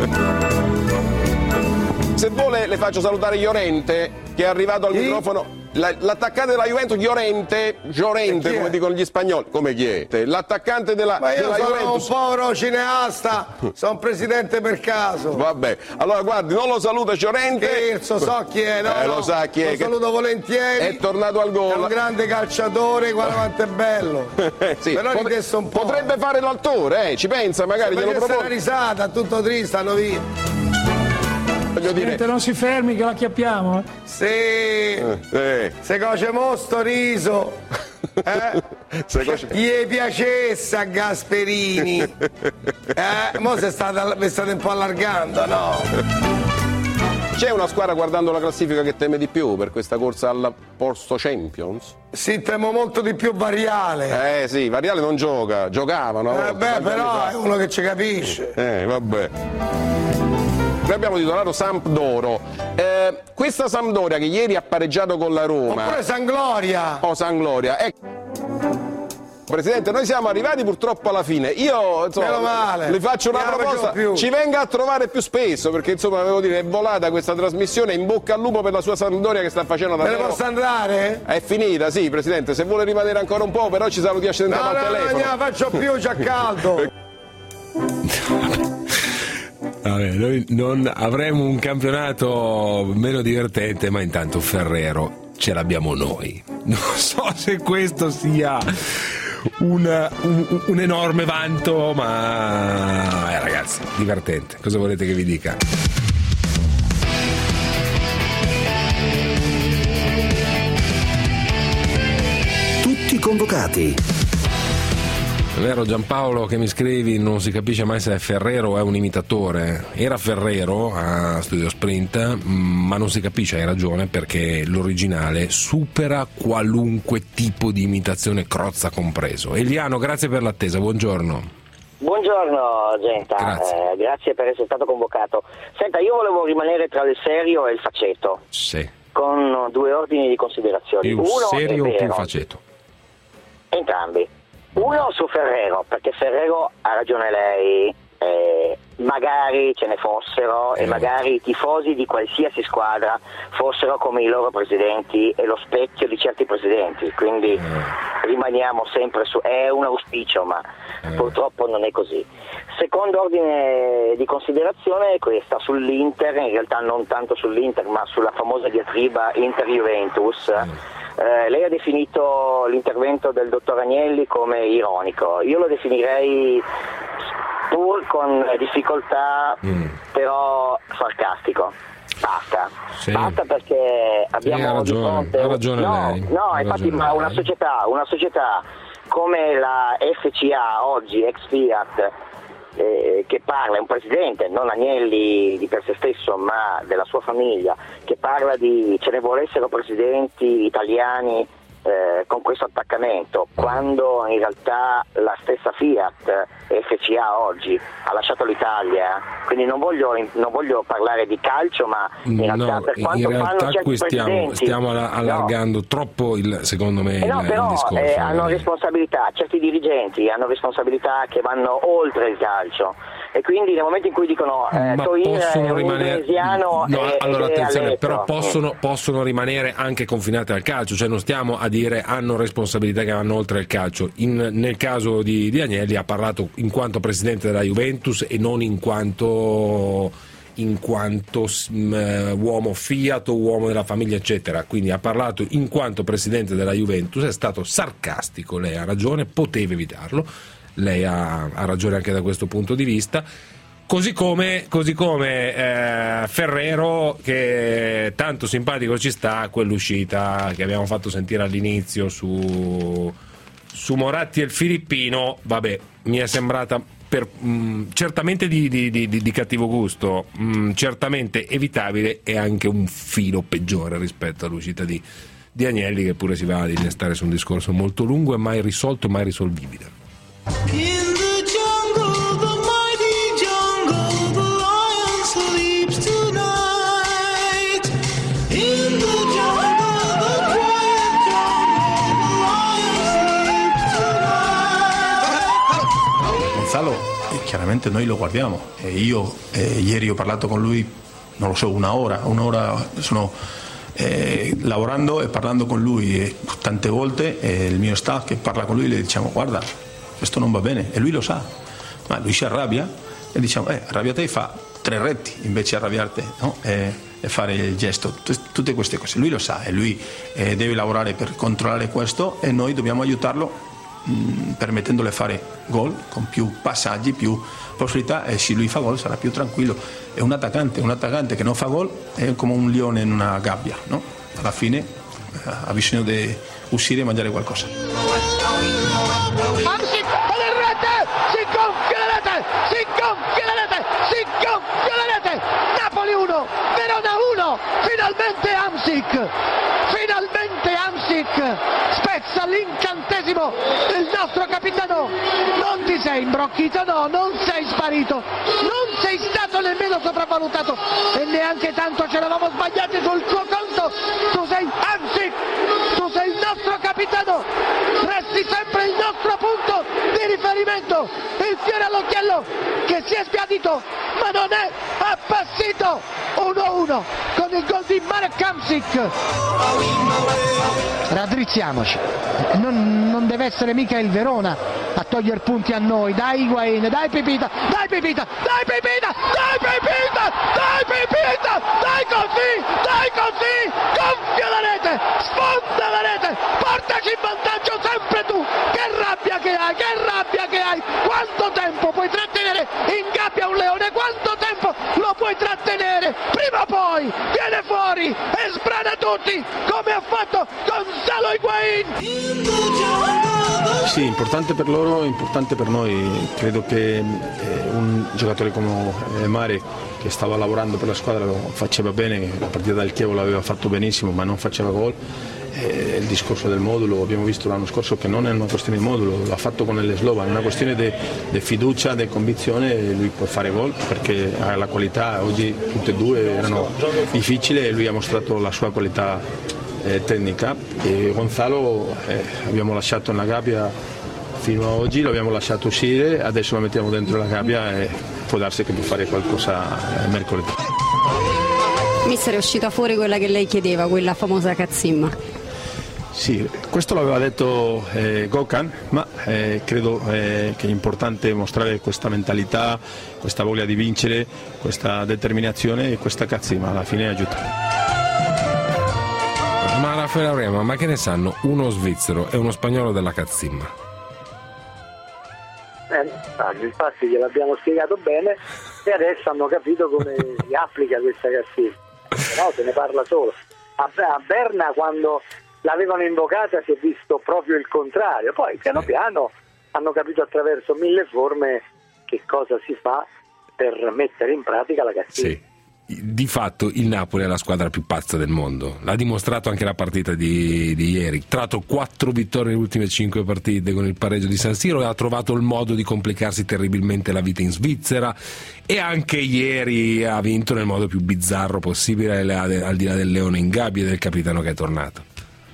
Se vuole le faccio salutare Llorente, che è arrivato al sì? microfono. La, l'attaccante della Juventus, Llorente, Llorente come dicono gli spagnoli, come chi è? L'attaccante della, ma io della sono Juventus. Un povero cineasta, sono presidente per caso. Vabbè, allora guardi, non lo saluta Llorente. Scherzo, so chi è, no? Eh, no, lo sa chi è. Lo saluto volentieri. È tornato al gol. È un grande calciatore, guarda quanto è bello. Sì, però potre, un po'. Potrebbe fare l'attore, eh, ci pensa, magari glielo propone. Una risata, tutto triste, stanno via. Presidente, non si fermi che la chiappiamo, eh? Sì, eh, eh. Se coce mosto riso, eh? Se coce... gli piacesse a Gasperini, eh? Mo se state, vi state un po' allargando, no? C'è una squadra guardando la classifica che teme di più per questa corsa al posto Champions? Sì, temo molto di più Variale. Eh sì, Variale non gioca, giocavano. Eh beh, però è uno che ci capisce. Eh, vabbè. Noi abbiamo titolato Sampdoria. Eh, questa Sampdoria che ieri ha pareggiato con la Roma. Oppure San Gloria. Oh, San Gloria. Eh. Presidente, noi siamo arrivati purtroppo alla fine. Io insomma, le faccio una Andiamo proposta, ci venga a trovare più spesso, perché insomma avevo dire è volata questa trasmissione, in bocca al lupo per la sua Sampdoria che sta facendo davvero. Me ne posso andare? È finita, sì, Presidente, se vuole rimanere ancora un po', però ci saluti accidentato no, al no, telefono. No, non la faccio più, c'ha caldo. Vabbè, noi non avremo un campionato meno divertente, ma intanto Ferrero ce l'abbiamo noi. Non so se questo sia un, un, un enorme vanto, ma eh, ragazzi, divertente. Cosa volete che vi dica? Tutti convocati. È vero Giampaolo che mi scrivi, non si capisce mai se è Ferrero o è un imitatore. Era Ferrero a Studio Sprint, ma non si capisce, hai ragione, perché l'originale supera qualunque tipo di imitazione, Crozza compreso. Eliano, grazie per l'attesa, buongiorno. Buongiorno Genta, grazie. Eh, grazie per essere stato convocato. Senta, io volevo rimanere tra il serio e il faceto. Sì. Con due ordini di considerazioni. Più Uno serio è o vero. più faceto? Entrambi. Uno su Ferrero, perché Ferrero ha ragione lei, eh, magari ce ne fossero eh. e magari i tifosi di qualsiasi squadra fossero come i loro presidenti e lo specchio di certi presidenti, quindi eh. rimaniamo sempre su, è un auspicio ma eh. purtroppo non è così. Secondo ordine di considerazione è questa, sull'Inter, in realtà non tanto sull'Inter ma sulla famosa diatriba Inter-Juventus. Eh. Eh, lei ha definito l'intervento del dottor Agnelli come ironico, io lo definirei pur con difficoltà, mm. però sarcastico. Basta, sì. Basta perché abbiamo sì, ha ragione, di fronte... ha ragione no, lei. no, ha infatti, ragione ma lei. una società, una società come la F C A oggi, ex Fiat, eh, che parla, è un presidente, non Agnelli di per sé stesso, ma della sua famiglia, che parla di ce ne volessero presidenti italiani eh, con questo attaccamento, quando in realtà la stessa Fiat F C A oggi ha lasciato l'Italia, quindi non voglio, non voglio parlare di calcio, ma in realtà no, per quanto in realtà fanno qui certi stiamo, stiamo allargando no. troppo il, secondo me eh no, il, però, il discorso. Eh, hanno responsabilità, certi dirigenti hanno responsabilità che vanno oltre il calcio. E quindi nel momento in cui dicono eh, Toin è un rimanere... indonesiano no, e, allora e attenzione, però mm. possono, possono rimanere anche confinate al calcio, cioè non stiamo a dire hanno responsabilità che vanno oltre il calcio. In, nel caso di, di Agnelli ha parlato in quanto presidente della Juventus e non in quanto in quanto um, uomo Fiat o uomo della famiglia eccetera, quindi ha parlato in quanto presidente della Juventus, è stato sarcastico, lei ha ragione, poteva evitarlo. Lei ha, ha ragione anche da questo punto di vista, così come, così come eh, Ferrero, che tanto simpatico ci sta, quell'uscita che abbiamo fatto sentire all'inizio su, su Moratti e il filippino, vabbè, mi è sembrata per, mh, certamente di, di, di, di cattivo gusto, mh, certamente evitabile e anche un filo peggiore rispetto all'uscita di, di Agnelli, che pure si va ad innestare su un discorso molto lungo e mai risolto, mai risolvibile. In the jungle, the mighty jungle, the lion sleeps tonight. In the jungle, the quiet jungle, the lion sleeps tonight. Gonzalo, eh, chiaramente noi lo guardiamo e io eh, ieri ho parlato con lui, non lo so, una ora, un'ora sono eh, lavorando e parlando con lui e tante volte eh, il mio staff che parla con lui le diciamo guarda, questo non va bene e lui lo sa, ma lui si arrabbia e diciamo eh, arrabbiate e fa tre reti invece di arrabbiarti, no? e, e fare il gesto, T- tutte queste cose, lui lo sa e lui eh, deve lavorare per controllare questo e noi dobbiamo aiutarlo mh, permettendole fare gol con più passaggi, più possibilità e se lui fa gol sarà più tranquillo. È un attaccante, un attaccante che non fa gol è come un leone in una gabbia, no? Alla fine eh, ha bisogno di uscire e mangiare qualcosa. Hamsik, palla in rete, si gonfia la rete, si gonfia la rete, si gonfia la rete, Napoli uno, Verona uno, finalmente Hamsik, finalmente Hamsik, spezza l'incantesimo del nostro capitano, non ti sei imbroccito, no, non sei sparito, non sei stato nemmeno sopravvalutato e neanche tanto ce l'avamo sbagliati sul tuo conto, tu sei Hamsik, tu sei il nostro capitano, resti sempre il nostro punto di riferimento, il fiore all'occhiello che si è sbiadito ma non è appassito, uno a uno con il gol di Marek Hamsik. Raddrizziamoci, non, non deve essere mica il Verona a togliere punti a noi, dai Higuain, dai Pipita, dai Pipita, dai Pipita, dai Pipita, dai Pipita, dai così, dai così, gonfia la rete, sfonda la rete, portaci in vantaggio sempre tu, che rabbia che hai, che rabbia che hai, quanto tempo puoi trattenere in gabbia un leone, quanto tempo lo puoi trattenere, prima o poi viene fuori e sbrana tutti come ha fatto Gonzalo Higuain. Sì, importante per loro, importante per noi, credo che eh, un giocatore come eh, Marek che stava lavorando per la squadra lo faceva bene, la partita del Chievo l'aveva fatto benissimo ma non faceva gol. Eh, il discorso del modulo, abbiamo visto l'anno scorso che non è una questione di modulo, l'ha fatto con il Slovan, è una questione di fiducia, di convinzione, lui può fare gol perché ha la qualità, oggi tutte e due erano difficili e lui ha mostrato la sua qualità eh, tecnica e Gonzalo eh, abbiamo lasciato nella gabbia fino ad oggi, l'abbiamo lasciato uscire, adesso lo mettiamo dentro la gabbia e può darsi che può fare qualcosa eh, mercoledì. Mister, è uscita fuori quella che lei chiedeva, quella famosa cazzimma. Sì, questo l'aveva detto eh, Gökhan, ma eh, credo eh, che è importante mostrare questa mentalità, questa voglia di vincere, questa determinazione e questa cazzimma, alla fine aiuta. Ma Raffaele Aurema, ma che ne sanno uno svizzero e uno spagnolo della cazzimma? Eh, infatti gliel'abbiamo spiegato bene e adesso hanno capito come si applica questa classifica. No, se ne parla solo. A, a Berna, quando l'avevano invocata, si è visto proprio il contrario. Poi piano piano hanno capito attraverso mille forme che cosa si fa per mettere in pratica la classifica. Sì. Di fatto il Napoli è la squadra più pazza del mondo, l'ha dimostrato anche la partita di, di ieri. Tra l'altro quattro vittorie nelle ultime cinque partite con il pareggio di San Siro, e ha trovato il modo di complicarsi terribilmente la vita in Svizzera, e anche ieri ha vinto nel modo più bizzarro possibile, al di là del leone in gabbia e del capitano che è tornato.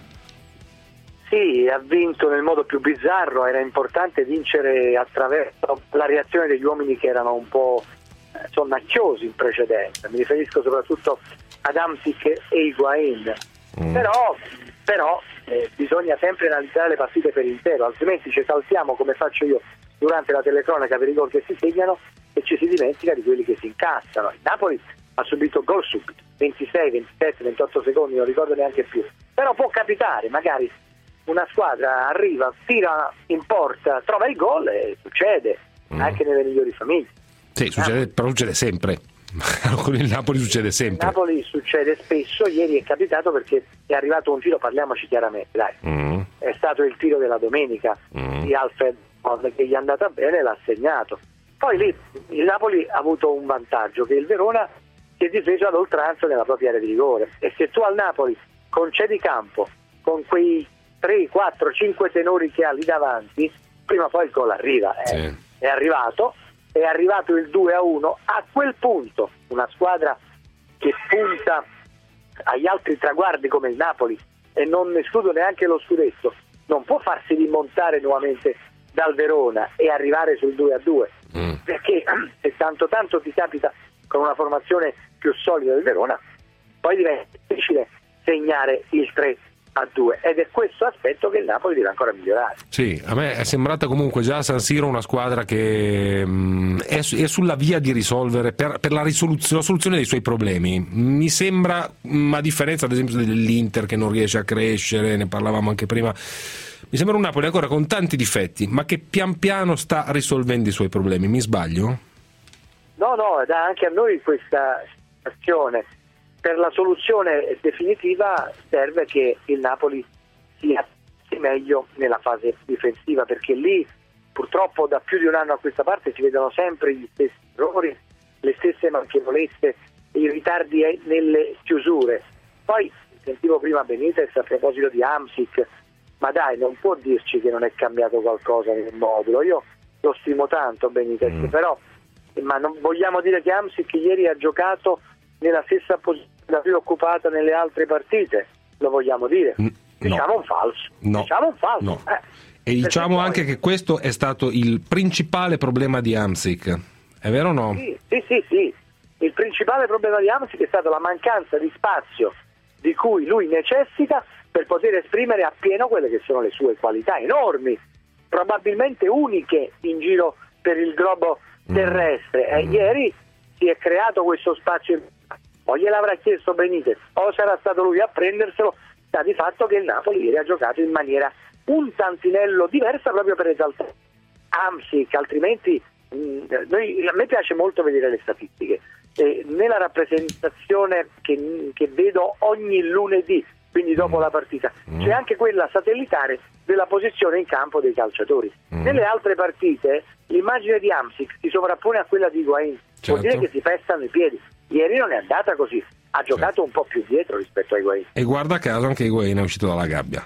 Sì, ha vinto nel modo più bizzarro. Era importante vincere attraverso la reazione degli uomini che erano un po' sonnacchiosi in precedenza, mi riferisco soprattutto ad Hamsik e Higuain. mm. però, però eh, bisogna sempre analizzare le partite per intero, altrimenti ci saltiamo, come faccio io durante la telecronaca, per i gol che si segnano e ci si dimentica di quelli che si incassano. Il Napoli ha subito gol subito, ventisei, ventisette, ventotto secondi, non ricordo neanche più, però può capitare, magari una squadra arriva, tira in porta, trova il gol e succede mm. anche nelle migliori famiglie. Sì, succede, però succede sempre. Con il Napoli succede sempre. Il Napoli succede spesso. Ieri è capitato perché è arrivato un tiro, parliamoci chiaramente, dai. Mm. È stato il tiro della domenica mm. di Alfred che gli è andata bene e l'ha segnato. Poi lì il Napoli ha avuto un vantaggio, che il Verona si è difeso ad oltranza nella propria area di rigore, e se tu al Napoli concedi campo con quei tre, quattro, cinque tenori che ha lì davanti, prima o poi il gol arriva. Eh. Sì. È arrivato. È arrivato il due a uno. A quel punto una squadra che punta agli altri traguardi come il Napoli, e non escludo neanche lo scudetto, non può farsi rimontare nuovamente dal Verona e arrivare sul due a due, mm. perché se tanto tanto ti capita con una formazione più solida del Verona, poi diventa difficile segnare il tre a due, ed è questo aspetto che il Napoli deve ancora migliorare. Sì, a me è sembrata comunque già a San Siro una squadra che mh, è, è sulla via di risolvere per, per la, risoluzione, la soluzione dei suoi problemi. Mi sembra, mh, a differenza ad esempio dell'Inter che non riesce a crescere, ne parlavamo anche prima, mi sembra un Napoli ancora con tanti difetti, ma che pian piano sta risolvendo i suoi problemi. Mi sbaglio? No, no, dà anche a noi questa azione. Per la soluzione definitiva serve che il Napoli sia meglio nella fase difensiva, perché lì purtroppo da più di un anno a questa parte si vedono sempre gli stessi errori, le stesse manchevolezze, i ritardi nelle chiusure. Poi sentivo prima Benitez a proposito di Hamsik, ma dai, non può dirci che non è cambiato qualcosa nel modulo. Io lo stimo tanto Benitez, mm. però ma non vogliamo dire che Hamsik ieri ha giocato nella stessa posizione da più occupata nelle altre partite, lo vogliamo dire? No. Diciamo un falso. No. Diciamo un falso. No. Eh. E diciamo poi... anche che questo è stato il principale problema di Hamsik, è vero o no? Sì, sì, sì, sì. Il principale problema di Hamsik è stata la mancanza di spazio di cui lui necessita per poter esprimere appieno quelle che sono le sue qualità enormi, probabilmente uniche in giro per il globo terrestre. Mm. E mm. ieri si è creato questo spazio, o gliel'avrà chiesto Benitez o sarà stato lui a prenderselo, sta di fatto che il Napoli ieri ha giocato in maniera un tantinello diversa proprio per esaltare Hamsik, altrimenti mh, noi, a me piace molto vedere le statistiche, e nella rappresentazione che, che vedo ogni lunedì, quindi dopo la partita, mm. c'è anche quella satellitare della posizione in campo dei calciatori. Mm. Nelle altre partite l'immagine di Hamsik si sovrappone a quella di Higuain, certo. Vuol dire che si pestano i piedi. Ieri non è andata così, ha giocato certo. un po' più dietro rispetto a Higuain. E guarda caso anche Higuain è uscito dalla gabbia.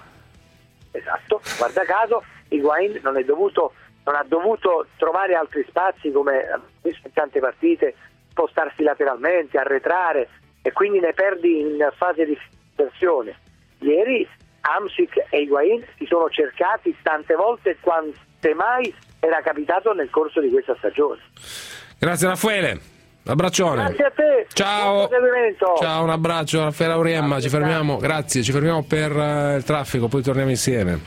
Esatto, guarda caso Higuain non è dovuto, non ha dovuto trovare altri spazi come in tante partite, spostarsi lateralmente, arretrare, e quindi ne perdi in fase di situazione. Ieri Hamsik e Higuain si sono cercati tante volte quante mai era capitato nel corso di questa stagione. Grazie Raffaele, un abbraccione. Grazie a te. Ciao. Ciao, un abbraccio Raffaele Auriemma. Ci fermiamo, grazie, ci fermiamo per uh, il traffico, poi torniamo insieme.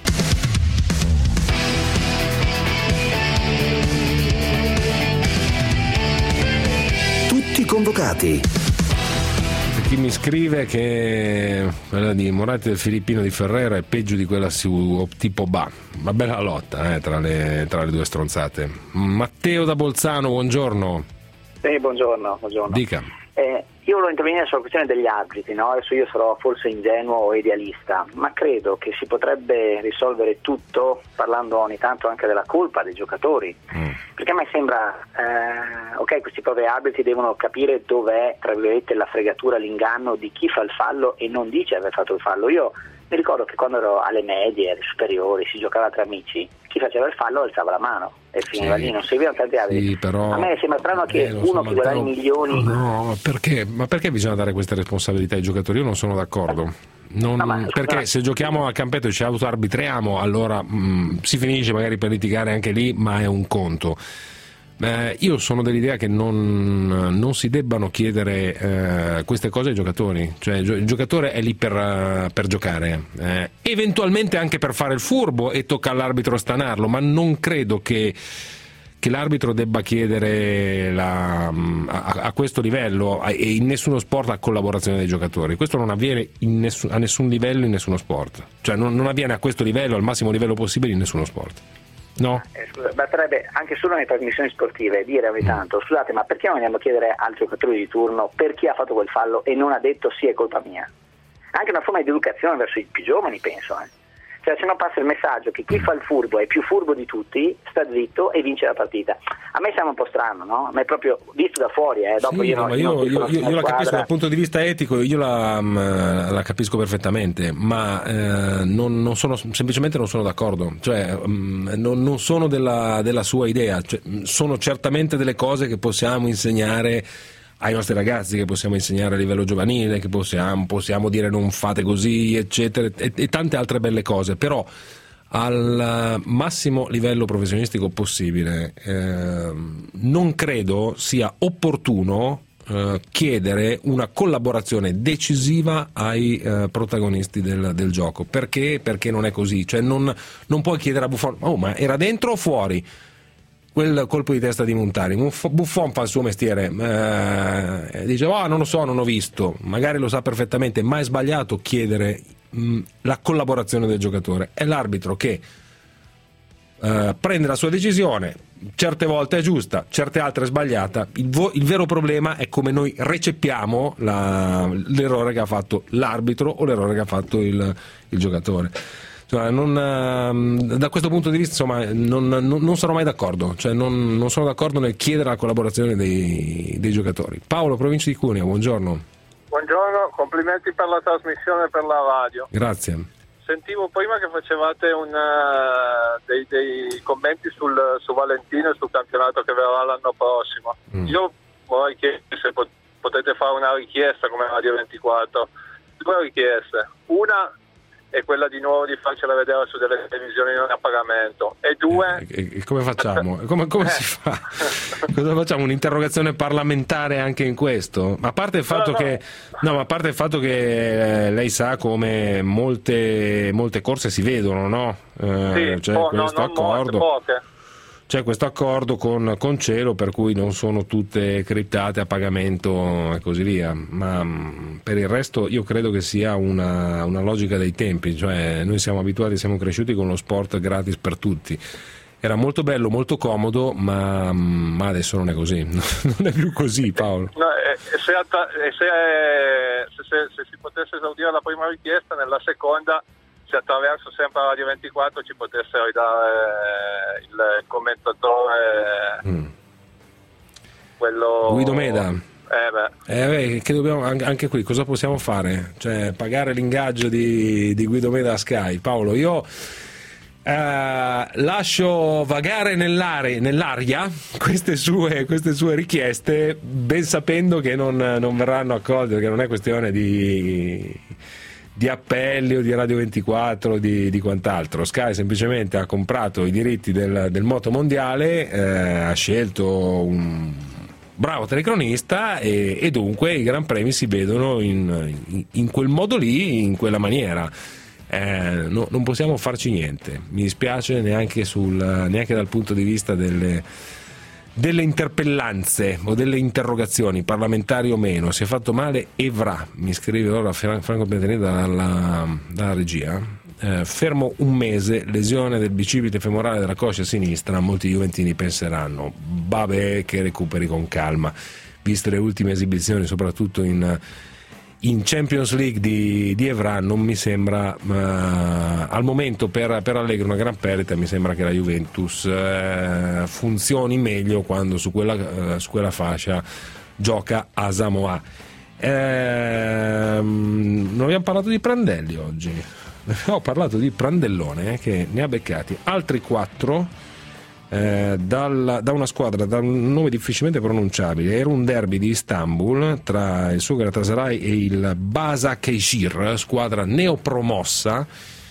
Tutti convocati. Chi mi scrive che quella di Moratti del Filippino di Ferrera è peggio di quella su tipo Ba. Una bella lotta eh, tra, le, tra le due stronzate. Matteo da Bolzano, buongiorno. Sì, buongiorno, buongiorno. Dica. Eh, io volevo intervenire sulla questione degli arbitri, no? Adesso io sarò forse ingenuo o idealista, ma credo che si potrebbe risolvere tutto parlando ogni tanto anche della colpa dei giocatori, mm. perché a me sembra, eh, ok, questi poveri arbitri devono capire dov'è, tra virgolette, la fregatura, l'inganno di chi fa il fallo e non dice aver fatto il fallo. Io mi ricordo che quando ero alle medie, alle superiori, si giocava tra amici, chi faceva il fallo alzava la mano e finiva sì. lì, non servivano tanti arbitri. Sì, però, a me sembra strano che eh, uno so, che guadagna milioni... No, perché? Ma perché bisogna dare queste responsabilità ai giocatori? Io non sono d'accordo. Non, no, ma, perché no. se giochiamo a campetto e ci autoarbitriamo, allora mh, si finisce magari per litigare anche lì, ma è un conto. Eh, io sono dell'idea che non, non si debbano chiedere eh, queste cose ai giocatori, cioè il giocatore è lì per, per giocare, eh, eventualmente anche per fare il furbo e tocca all'arbitro stanarlo, ma non credo che, che l'arbitro debba chiedere la, a, a questo livello e in nessuno sport la collaborazione dei giocatori. Questo non avviene in nessun, a nessun livello in nessuno sport, cioè non, non avviene a questo livello, al massimo livello possibile in nessuno sport. No. Eh, scusa, basterebbe anche solo nelle trasmissioni sportive dire ogni tanto scusate, ma perché non andiamo a chiedere al giocatore di turno per chi ha fatto quel fallo e non ha detto sì, è colpa mia? Anche una forma di educazione verso i più giovani, penso, eh. Cioè, se no passa il messaggio che chi fa il furbo è più furbo di tutti, sta zitto e vince la partita. A me sembra un po' strano, no? Ma è proprio visto da fuori, eh. Dopo sì, io, no, non, ma io, io, io, io la capisco dal punto di vista etico, io la, la capisco perfettamente, ma eh, non, non sono, semplicemente non sono d'accordo, cioè non, non sono della, della sua idea, cioè, sono certamente delle cose che possiamo insegnare ai nostri ragazzi, che possiamo insegnare a livello giovanile, che possiamo, possiamo dire non fate così, eccetera, e, e tante altre belle cose, però al massimo livello professionistico possibile eh, non credo sia opportuno eh, chiedere una collaborazione decisiva ai eh, protagonisti del, del gioco. Perché? Perché non è così, cioè non, non puoi chiedere a Buffon oh ma era dentro o fuori quel colpo di testa di Montari. Buffon fa il suo mestiere, eh, dice oh non lo so, non ho visto, magari lo sa perfettamente, ma è sbagliato chiedere mh, la collaborazione del giocatore. È l'arbitro che eh, prende la sua decisione, certe volte è giusta, certe altre è sbagliata. Il, vo- il vero problema è come noi recepiamo la, l'errore che ha fatto l'arbitro o l'errore che ha fatto il, il giocatore. Cioè, non, da questo punto di vista insomma non, non, non sarò mai d'accordo, cioè non, non sono d'accordo nel chiedere la collaborazione dei, dei giocatori. Paolo, provincia di Cuneo, buongiorno. Buongiorno, complimenti per la trasmissione e per la radio. Grazie. Sentivo prima che facevate un, uh, dei, dei commenti sul, su Valentino e sul campionato che verrà l'anno prossimo. Mm. Io vorrei chiedere se pot- potete fare una richiesta come Radio ventiquattro. Due richieste. Una è quella di nuovo di farcela vedere su delle televisioni non a pagamento, e due e, e come facciamo? come, come eh. si fa? Cosa facciamo? Un'interrogazione parlamentare anche in questo? A parte il fatto no, no. che no, ma a parte il fatto che eh, lei sa come molte molte corse si vedono, no? Eh, sì, c'è po- questo no, non accordo molte, poche. C'è questo accordo con, con Cielo per cui non sono tutte criptate a pagamento e così via, ma mh, per il resto io credo che sia una, una logica dei tempi, cioè noi siamo abituati, siamo cresciuti con lo sport gratis per tutti. Era molto bello, molto comodo, ma, ma adesso non è così, non è più così, Paolo. No, e se, se, se, se, se si potesse esaudire la prima richiesta, nella seconda, se attraverso sempre Radio ventiquattro ci potesse ridare il, il commentatore mm. quello Guido Meda. Eh beh. Eh beh, che dobbiamo, anche qui cosa possiamo fare? Cioè pagare l'ingaggio di, di Guido Meda a Sky. Paolo, io eh, lascio vagare nell'aria, nell'aria queste, sue, queste sue richieste, ben sapendo che non, non verranno accolte, perché non è questione di di appelli o di Radio ventiquattro, di, di quant'altro. Sky semplicemente ha comprato i diritti del, del moto mondiale, eh, ha scelto un bravo telecronista e, e dunque i Gran Premi si vedono in, in, in quel modo lì, in quella maniera. Eh, no, non possiamo farci niente, mi dispiace, neanche, sul, neanche dal punto di vista delle delle interpellanze o delle interrogazioni, parlamentari o meno. Si è fatto male Evra, mi scrive ora Franco Pianterini dalla, dalla regia. Eh, fermo un mese, lesione del bicipite femorale della coscia sinistra, molti juventini penseranno vabbè che recuperi con calma, viste le ultime esibizioni soprattutto in, in Champions League di, di Evra. Non mi sembra uh, al momento per, per Allegri una gran perdita. Mi sembra che la Juventus uh, funzioni meglio quando su quella, uh, su quella fascia gioca a Samoa. Eh, non abbiamo parlato di Prandelli oggi. Ho parlato di Prandellone, eh, che ne ha beccati altri quattro eh, dal, da una squadra da un nome difficilmente pronunciabile. Era un derby di Istanbul tra il suo Galatasaray e il Başakşehir, squadra neopromossa,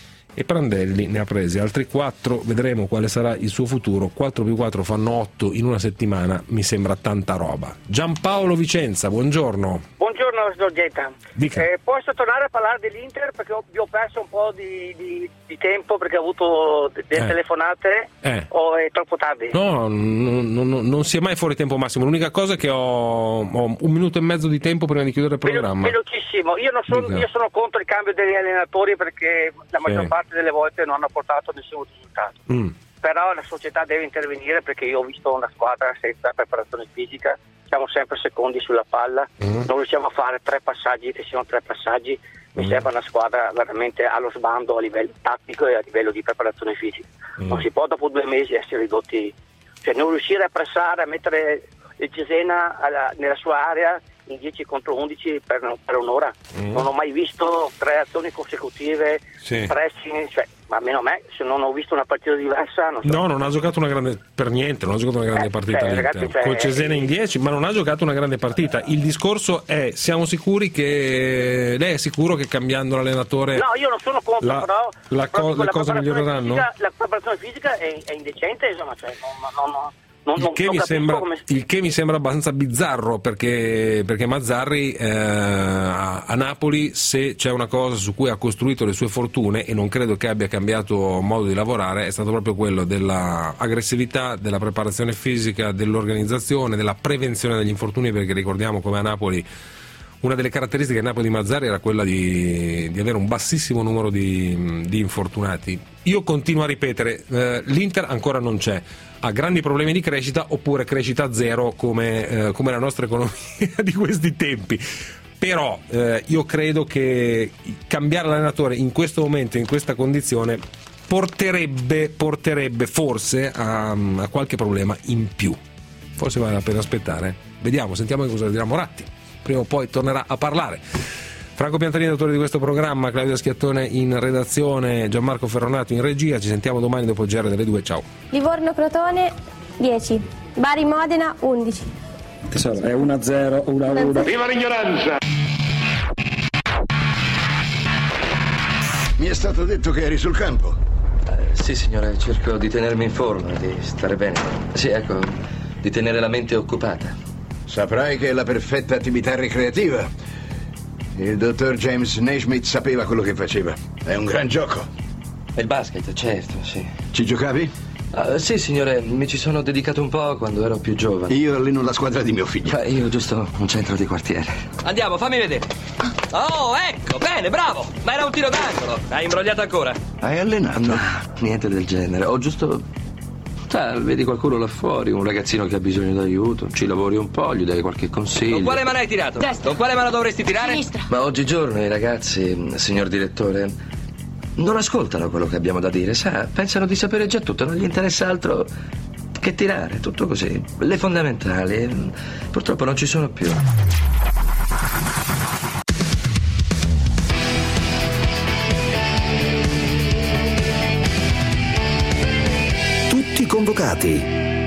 e Prandelli ne ha presi altri quattro. Vedremo quale sarà il suo futuro. Quattro più quattro fanno otto in una settimana, mi sembra tanta roba. Giampaolo Vicenza, buongiorno. Buongiorno Giorgetta, eh, posso tornare a parlare dell'Inter perché ho, vi ho perso un po' di, di, di tempo perché ho avuto delle eh. telefonate eh. o è troppo tardi? No, non, non, non si è mai fuori tempo massimo. L'unica cosa è che ho, ho un minuto e mezzo di tempo prima di chiudere il programma. Velocissimo, io, non sono, io sono contro il cambio degli allenatori perché la maggior sì. parte delle volte non hanno portato nessun risultato. Mm. Però la società deve intervenire perché io ho visto una squadra senza preparazione fisica, siamo sempre secondi sulla palla, mm. non riusciamo a fare tre passaggi che siano tre passaggi, mi mm. sembra una squadra veramente allo sbando a livello tattico e a livello di preparazione fisica. Mm. Non si può dopo due mesi essere ridotti, cioè non riuscire a pressare, a mettere il Cesena alla, nella sua area in dieci contro undici per, per un'ora. Mm. Non ho mai visto tre azioni consecutive, sì. pressing, cioè, ma almeno a me, se non ho visto una partita diversa non so. No, non ha giocato una grande, per niente, non ha giocato una grande eh, partita cioè, ragazzi, cioè, col Cesena in dieci, ma non ha giocato una grande partita. Il discorso è, siamo sicuri che lei è sicuro che cambiando l'allenatore no, io non sono contro, la, però la co- le cose miglioreranno? Fisica, la preparazione fisica è, è indecente, insomma, cioè, non, non, non, Non, il, che non mi sembra, come... il che mi sembra abbastanza bizzarro perché, perché Mazzarri eh, a, a Napoli, se c'è una cosa su cui ha costruito le sue fortune, e non credo che abbia cambiato modo di lavorare, è stato proprio quello della aggressività, della preparazione fisica, dell'organizzazione, della prevenzione degli infortuni, perché ricordiamo come a Napoli una delle caratteristiche del Napoli di Mazzarri era quella di, di avere un bassissimo numero di, di infortunati. Io continuo a ripetere, eh, l'Inter ancora non c'è, ha grandi problemi di crescita oppure crescita zero come, eh, come la nostra economia di questi tempi. Però eh, io credo che cambiare l'allenatore in questo momento, in questa condizione, porterebbe, porterebbe forse a, a qualche problema in più. Forse vale la pena aspettare. Vediamo, sentiamo che cosa dirà Moratti. Prima o poi tornerà a parlare. Franco Piantarini, autore di questo programma, Claudia Schiattone in redazione, Gianmarco Ferronato in regia. Ci sentiamo domani dopo il G R delle due. Ciao. Livorno Crotone dieci, Bari Modena undici. Tesoro, è uno a zero, uno a uno. Viva l'ignoranza! Mi è stato detto che eri sul campo. Eh, sì, signore, cerco di tenermi in forma, di stare bene. Sì, ecco, di tenere la mente occupata. Saprai che è la perfetta attività ricreativa. Il dottor James Naismith sapeva quello che faceva. È un gran gioco. E il basket, certo, sì. Ci giocavi? Uh, sì, signore, mi ci sono dedicato un po' quando ero più giovane. Io alleno la squadra di mio figlio. Beh, io giusto un centro di quartiere. Andiamo, fammi vedere. Oh, ecco, bene, bravo. Ma era un tiro d'angolo. Hai imbrogliato ancora? Hai allenato? No, niente del genere. Ho giusto... Ah, vedi qualcuno là fuori, un ragazzino che ha bisogno d'aiuto, ci lavori un po', gli dai qualche consiglio. Con quale mano hai tirato? Destra. Con quale mano dovresti tirare? Sinistra. Ma oggigiorno i ragazzi, signor direttore, non ascoltano quello che abbiamo da dire, sa? Pensano di sapere già tutto, non gli interessa altro che tirare, tutto così. Le fondamentali, purtroppo non ci sono più. Convocati.